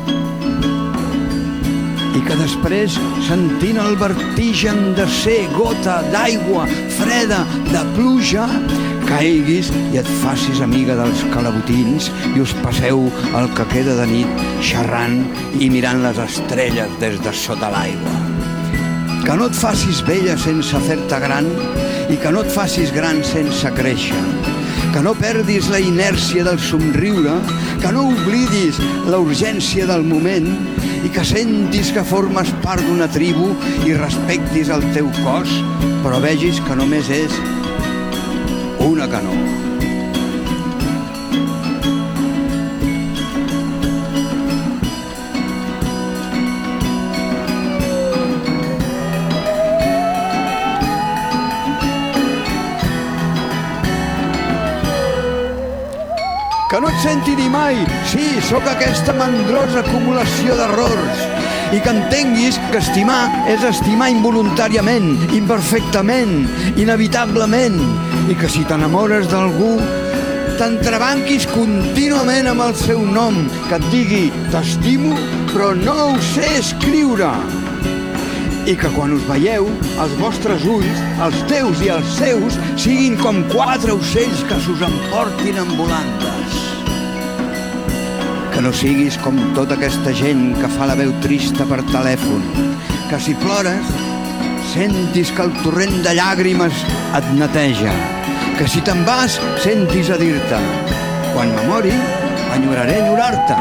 i que després, sentint el vertigen de ser gota d'aigua freda de pluja, caiguis i et facis amiga dels calabotins i us passeu el que queda de nit xerrant i mirant les estrelles des de sota l'aigua. Que no et facis vella sense fer-te gran i que no et facis gran sense créixer. Que no perdis la inèrcia del somriure, que no oblidis la urgència del moment i que sentis que formes part d'una tribu i respectis el teu cos, però vegis que només és una canó. Que no et senti dir mai, sí, sóc aquesta mandrosa acumulació d'errors, i que entenguis que estimar és estimar involuntàriament, imperfectament, inevitablement, i que si t'enamores d'algú, t'entrebanquis contínuament amb el seu nom, que et digui t'estimo, però no ho sé escriure. I que quan us veieu, els vostres ulls, els teus i els seus, siguin com quatre ocells que s'us emportin en volandes. Que no siguis com tota aquesta gent que fa la veu trista per telèfon, que si plores sentis que el torrent de llàgrimes et neteja, que si te'n vas sentis a dir-te quan me mori enyoraré enyorar-te.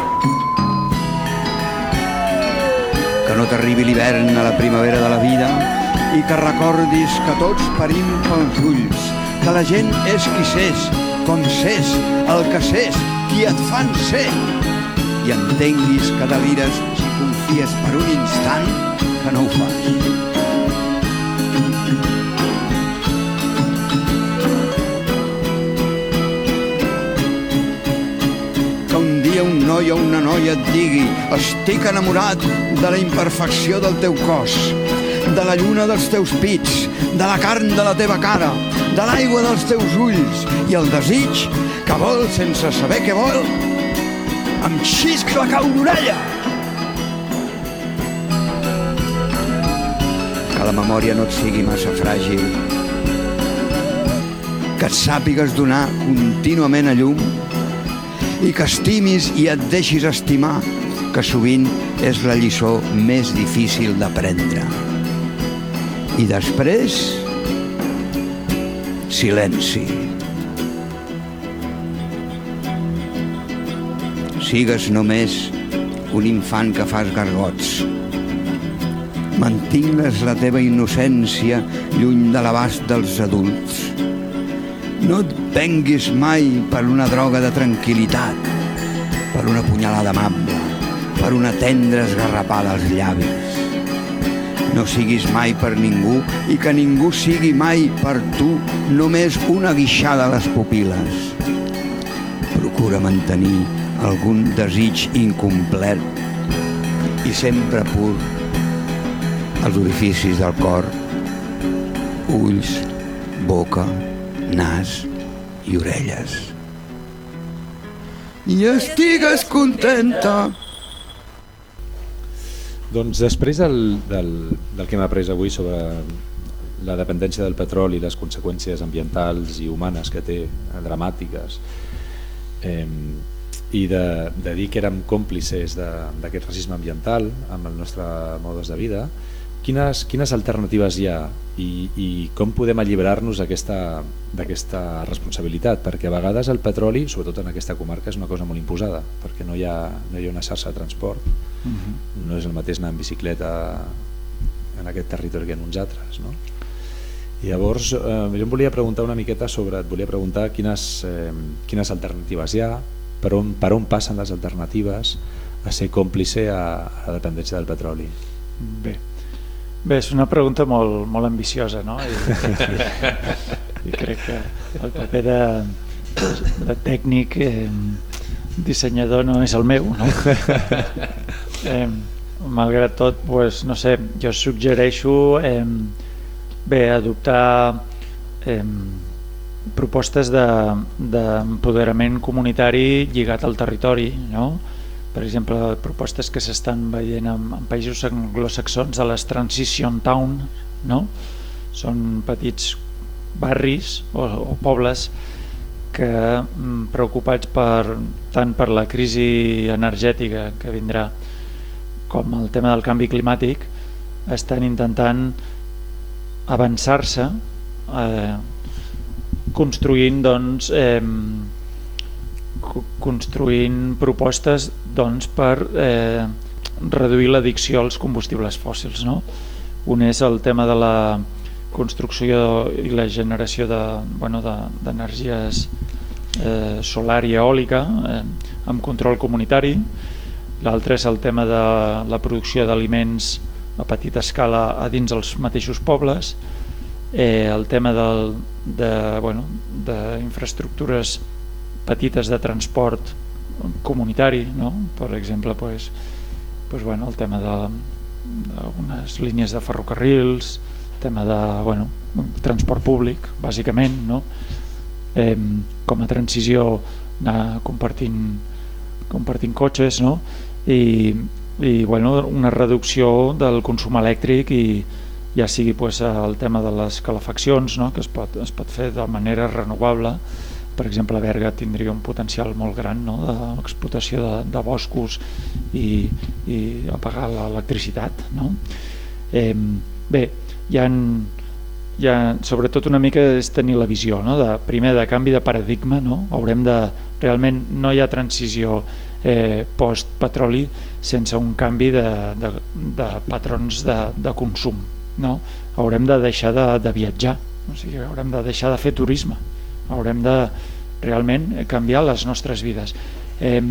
Que no t'arribi l'hivern a la primavera de la vida i que recordis que tots parim pels ulls, que la gent és qui s'és, com s'és, el que s'és, qui et fan ser, i entenguis que delires si confies per un instant que no ho fas. Que un dia un noi o una noia et digui estic enamorat de la imperfecció del teu cos, de la lluna dels teus pits, de la carn de la teva cara, de l'aigua dels teus ulls i el desig que vol sense saber què vol em xiscla cau d'orella. Que la memòria no et sigui massa fràgil, que et sàpigues donar contínuament a llum i que estimis i et deixis estimar, que sovint és la lliçó més difícil d'aprendre. I després, silenci. Sigues només un infant que fas gargots. Mantingues la teva innocència lluny de l'abast dels adults. No et venguis mai per una droga de tranquil·litat, per una punyalada amable, per una tendra esgarrapada als llavis. No siguis mai per ningú i que ningú sigui mai per tu, només una guixada a les pupil·les. Procura mantenir algun desig incomplet i sempre pur als orificis del cor, ulls, boca, nas i orelles. I estigues contenta. Doncs després del, del, del que hem après avui sobre la dependència del petroli i les conseqüències ambientals i humanes que té, dramàtiques, eh, i de, de dir que érem còmplices d'aquest racisme ambiental amb el nostre modus de vida, quines, quines alternatives hi ha i, i com podem alliberar-nos d'aquesta responsabilitat? Perquè a vegades el petroli, sobretot en aquesta comarca, és una cosa molt imposada, perquè no hi ha, no hi ha una xarxa de transport. Uh-huh. No és el mateix anar en bicicleta en aquest territori que en uns altres, no? I llavors eh, jo em volia preguntar una miqueta sobre, et volia preguntar quines, eh, quines alternatives hi ha, per on, per on passen les alternatives a ser còmplice a, a la dependència del petroli. Bé, Bé és una pregunta molt, molt ambiciosa, no? I, i, i crec que el paper de, de tècnic eh, dissenyador no és el meu, no? Eh, malgrat tot, pues, no sé, jo suggereixo eh, bé, adoptar eh, propostes d'empoderament de, comunitari lligat al territori, no? Per exemple, propostes que s'estan veient en, en països anglosaxons de les transition town, no? Són petits barris o, o pobles que, preocupats per, tant per la crisi energètica que vindrà com el tema del canvi climàtic, estan intentant avançar-se eh, construint doncs, eh, construint propostes doncs, per eh, reduir l'addicció als combustibles fòssils, no? Un és el tema de la construcció i la generació de, bueno, d'energies eh, solar i eòlica eh, amb control comunitari. L'altre és el tema de la producció d'aliments a petita escala a dins els mateixos pobles, eh, el tema del, de, bueno, d'infraestructures petites de transport comunitari, no? Per exemple, pues, pues, bueno, el tema d'unes línies de ferrocarrils, tema de bueno, transport públic, bàsicament, no? Eh, com a transició anar compartint, compartint cotxes, no? I, i bueno, una reducció del consum elèctric i ja sigui pues, el tema de les calefaccions, no? Que es pot, es pot fer de manera renovable. Per exemple, a Berga tindria un potencial molt gran, no? De l'explotació de, de boscos i, i apagar l'electricitat, no? Eh, bé, hi ha, hi ha, sobretot una mica és tenir la visió, no? De, primer de canvi de paradigma, no? Haurem de, realment no hi ha transició eh, post-petroli sense un canvi de, de, de patrons de, de consum, no? Haurem de deixar de, de viatjar, o sigui, haurem de deixar de fer turisme, haurem de realment canviar les nostres vides. Eh,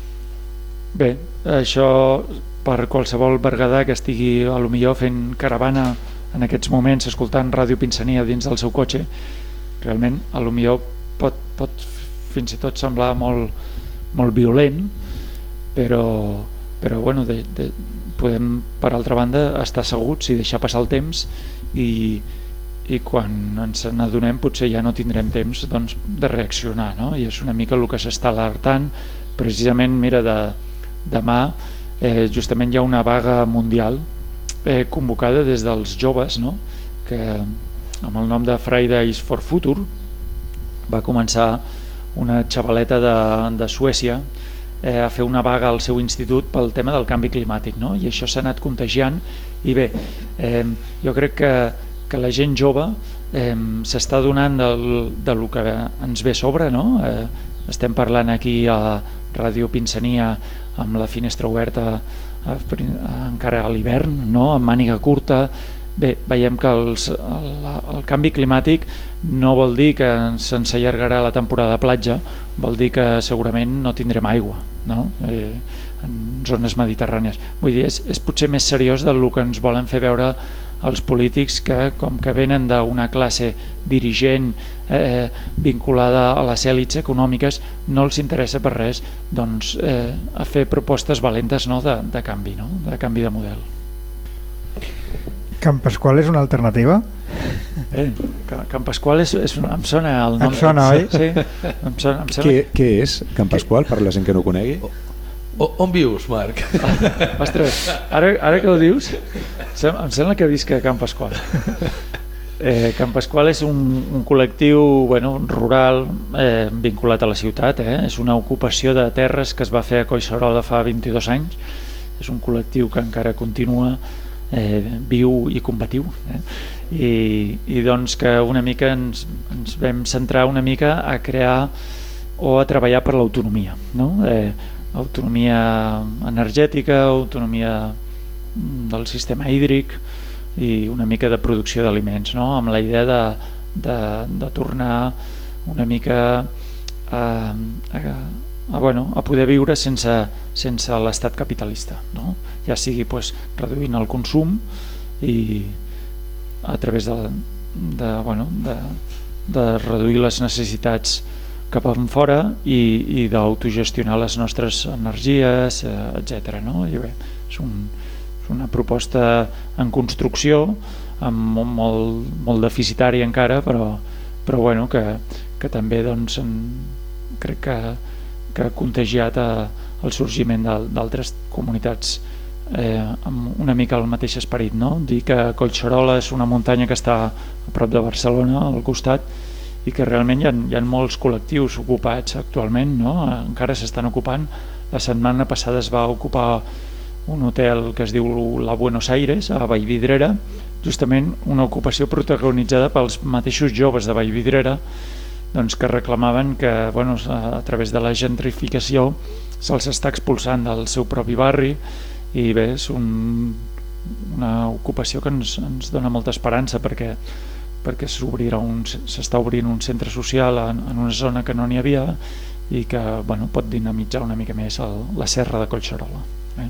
bé, això per qualsevol berguedà que estigui a lo millor fent caravana en aquests moments escoltant Ràdio Pinsania dins del seu cotxe, realment a lo millor pot, pot fins i tot semblar molt, molt violent, però, però bueno, de, de, podem per altra banda estar asseguts i deixar passar el temps i, i quan ens n'adonem potser ja no tindrem temps doncs, de reaccionar, no? I és una mica el que s'està alertant precisament. Mira, de, demà eh, justament hi ha una vaga mundial eh, convocada des dels joves, no? Que amb el nom de Fridays for Future va començar una xavaleta de, de Suècia eh, a fer una vaga al seu institut pel tema del canvi climàtic, no? I això s'ha anat contagiant i bé, eh, jo crec que, que la gent jove eh, s'està donant del, del que ens ve a sobre, no? Eh, estem parlant aquí a Ràdio Pinsania amb la finestra oberta a, a, encara a l'hivern, no? Amb màniga curta. Bé, veiem que els, el, el canvi climàtic no vol dir que se'ns allargarà la temporada de platja, vol dir que segurament no tindrem aigua, no? Eh, en zones mediterrànies. Vull dir, és, és potser més seriós del que ens volen fer veure els polítics, que com que venen d'una classe dirigent eh, vinculada a les èlits econòmiques, no els interessa per res doncs, eh, a fer propostes valentes, no? de, de canvi, no? de canvi de model. Can Pasqual és una alternativa? Eh, Can Pasqual és, és una, em sona el nom. Et sona, oi? Sí, em sona, em sona... Què, què és Can Pasqual, per la gent que no ho conegui? O, on vius, Marc? Ah, ostres, ara, ara que ho dius, em sembla que visc a Can Pasqual. Eh, Can Pasqual és un, un col·lectiu bueno, rural eh, vinculat a la ciutat. Eh? És una ocupació de terres que es va fer a Collserola fa vint-i-dos anys. És un col·lectiu que encara continua eh, viu i combatiu. Eh? I, i doncs que una mica ens, ens vam centrar una mica a crear o a treballar per l'autonomia, no? Eh, autonomia energètica, autonomia del sistema hídric i una mica de producció d'aliments, no? Amb la idea de, de, de tornar una mica a, a, a, bueno, a poder viure sense, sense l'estat capitalista, no? Ja sigui pues, reduint el consum i a través de, de, bueno, de, de reduir les necessitats cap enfora i, i d'autogestionar les nostres energies, etcètera. No? I bé, és, un, és una proposta en construcció, amb molt, molt, molt deficitària encara, però, però bueno, que, que també doncs, en, crec que, que ha contagiat a, el sorgiment d'altres comunitats eh, amb una mica el mateix esperit. No? Dir que Collserola és una muntanya que està a prop de Barcelona, al costat, i que realment hi ha, hi ha molts col·lectius ocupats actualment, no? Encara s'estan ocupant. La setmana passada es va ocupar un hotel que es diu La Buenos Aires, a Vallvidrera, justament una ocupació protagonitzada pels mateixos joves de Vallvidrera, doncs, que reclamaven que bueno, a través de la gentrificació se'ls està expulsant del seu propi barri, i bé, és un, una ocupació que ens, ens dona molta esperança, perquè perquè s'està obrint un centre social en, en una zona que no n'hi havia i que bueno, pot dinamitzar una mica més el, la serra de Collserola. Eh?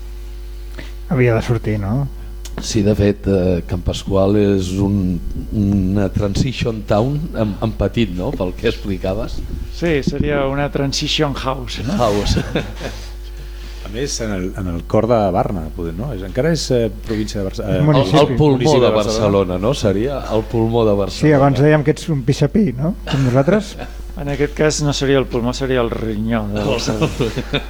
Havia de sortir, no? Sí, de fet, eh, Can Pasqual és un, una transition town en, en petit, no?, pel que explicaves. Sí, seria una transition house. No? House. A més, en el, en el cor de Barna, poder, no? És, encara és eh, província de Barcelona. Eh, el, el pulmó de Barcelona, no? Seria el pulmó de Barcelona. Sí, abans dèiem que ets un pixapí, no? Com nosaltres. En aquest cas no seria el pulmó, seria el rinyó de Barcelona.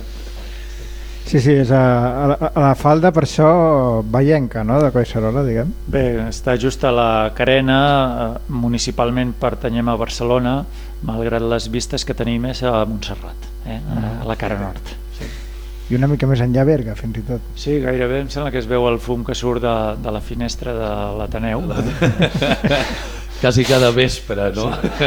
Sí, sí, és a, a, la, a la falda, per això, veienca, no?, de Collserola, diguem. Bé, està just a la carena, municipalment pertanyem a Barcelona, malgrat les vistes que tenim és a Montserrat, eh? a la cara nord. Sí. I una mica més enllà Berga, fins i tot. Sí, gairebé em sembla que es veu el fum que surt de, de la finestra de l'Ateneu. Quasi cada vespre, no? Sí.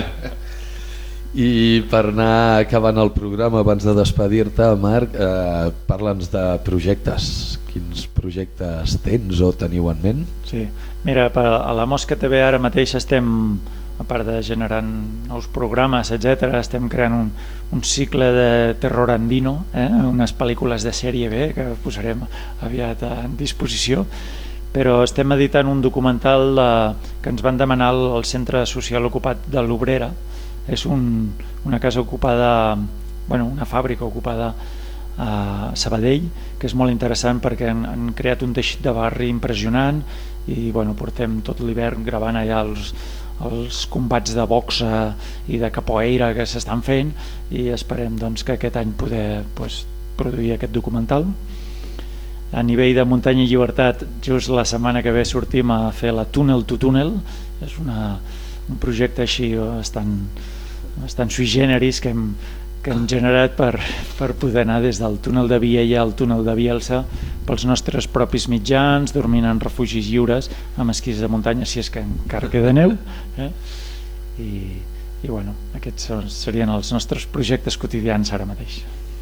I per anar acabant el programa, abans de despedir-te, Marc, eh, parla'ns de projectes. Quins projectes tens o teniu en ment? Sí, mira, a la Mosca T V ara mateix estem, a part de generant nous programes, etcètera, estem creant un, un cicle de terror andino, eh? unes pel·lícules de sèrie B que posarem aviat a disposició, però estem editant un documental de, que ens van demanar al Centre Social Ocupat de l'Obrera. És un, una casa ocupada, bueno, una fàbrica ocupada a Sabadell, que és molt interessant perquè han, han creat un teixit de barri impressionant i bueno, portem tot l'hivern gravant allà els, els combats de boxa i de capoeira que s'estan fent, i esperem doncs, que aquest any poder pues, produir aquest documental. A nivell de Muntanya i Llibertat, just la setmana que ve sortim a fer la Túnel to Túnel. És una, un projecte així bastant, bastant sui generis que hem, que hem generat per, per poder anar des del túnel de Viella al túnel de Bielsa pels nostres propis mitjans, dormint en refugis lliures, amb esquís de muntanya, si és que encara queda neu. Eh? I, i bueno, aquests serien els nostres projectes quotidians ara mateix.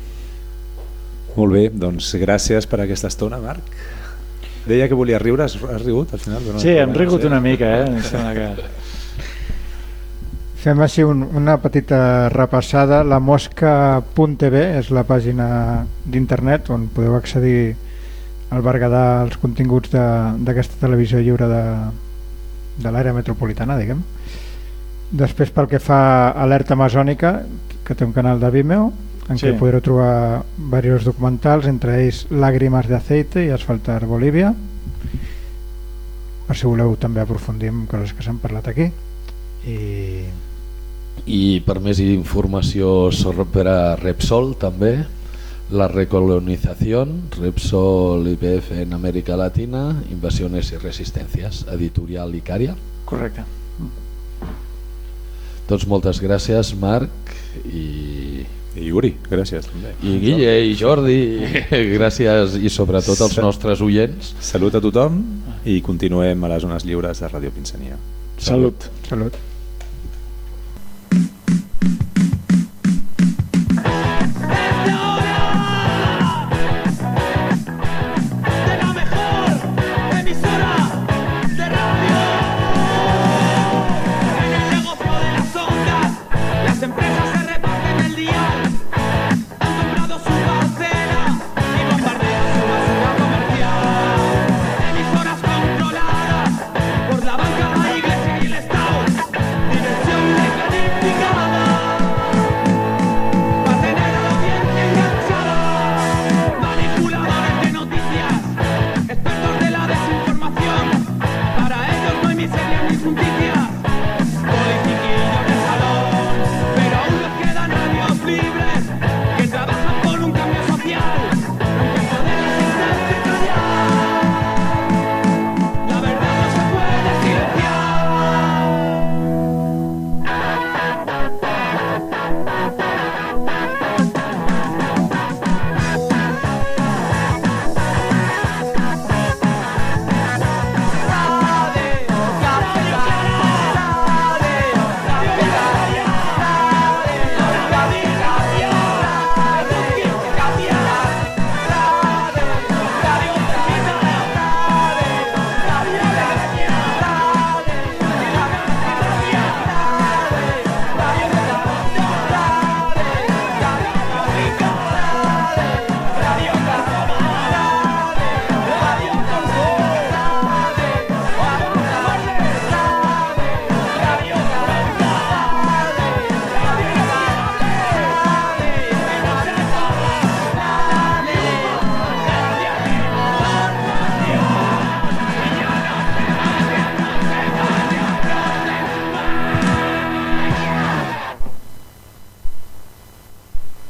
Molt bé, doncs gràcies per aquesta estona, Marc. Deia que volia riure, has, has rigut al final? Sí, hem rigut una mica, eh? Em sembla que... Fem així un, una petita repassada. La mosca punt t v és la pàgina d'internet on podeu accedir al Berguedà als continguts d'aquesta televisió lliure de, de l'àrea metropolitana, diguem. Després, pel que fa a Alerta Amazònica, que té un canal de Vimeo en sí. què podreu trobar diversos documentals, entre ells Lágrimas de aceite i Asfaltar Bolívia, per si voleu també aprofundir en coses que s'han parlat aquí. I... I per més informació sobre Repsol també, la recolonización, Repsol I P F en Amèrica Latina, Invasiones y Resistencias, editorial Icària. Correcte. Doncs moltes gràcies, Marc, i... I Uri, gràcies també. I Guille i Jordi, gràcies, i sobretot als nostres oients. Salut a tothom i continuem a les zones lliures de Ràdio Pinsania. Salut. Salut.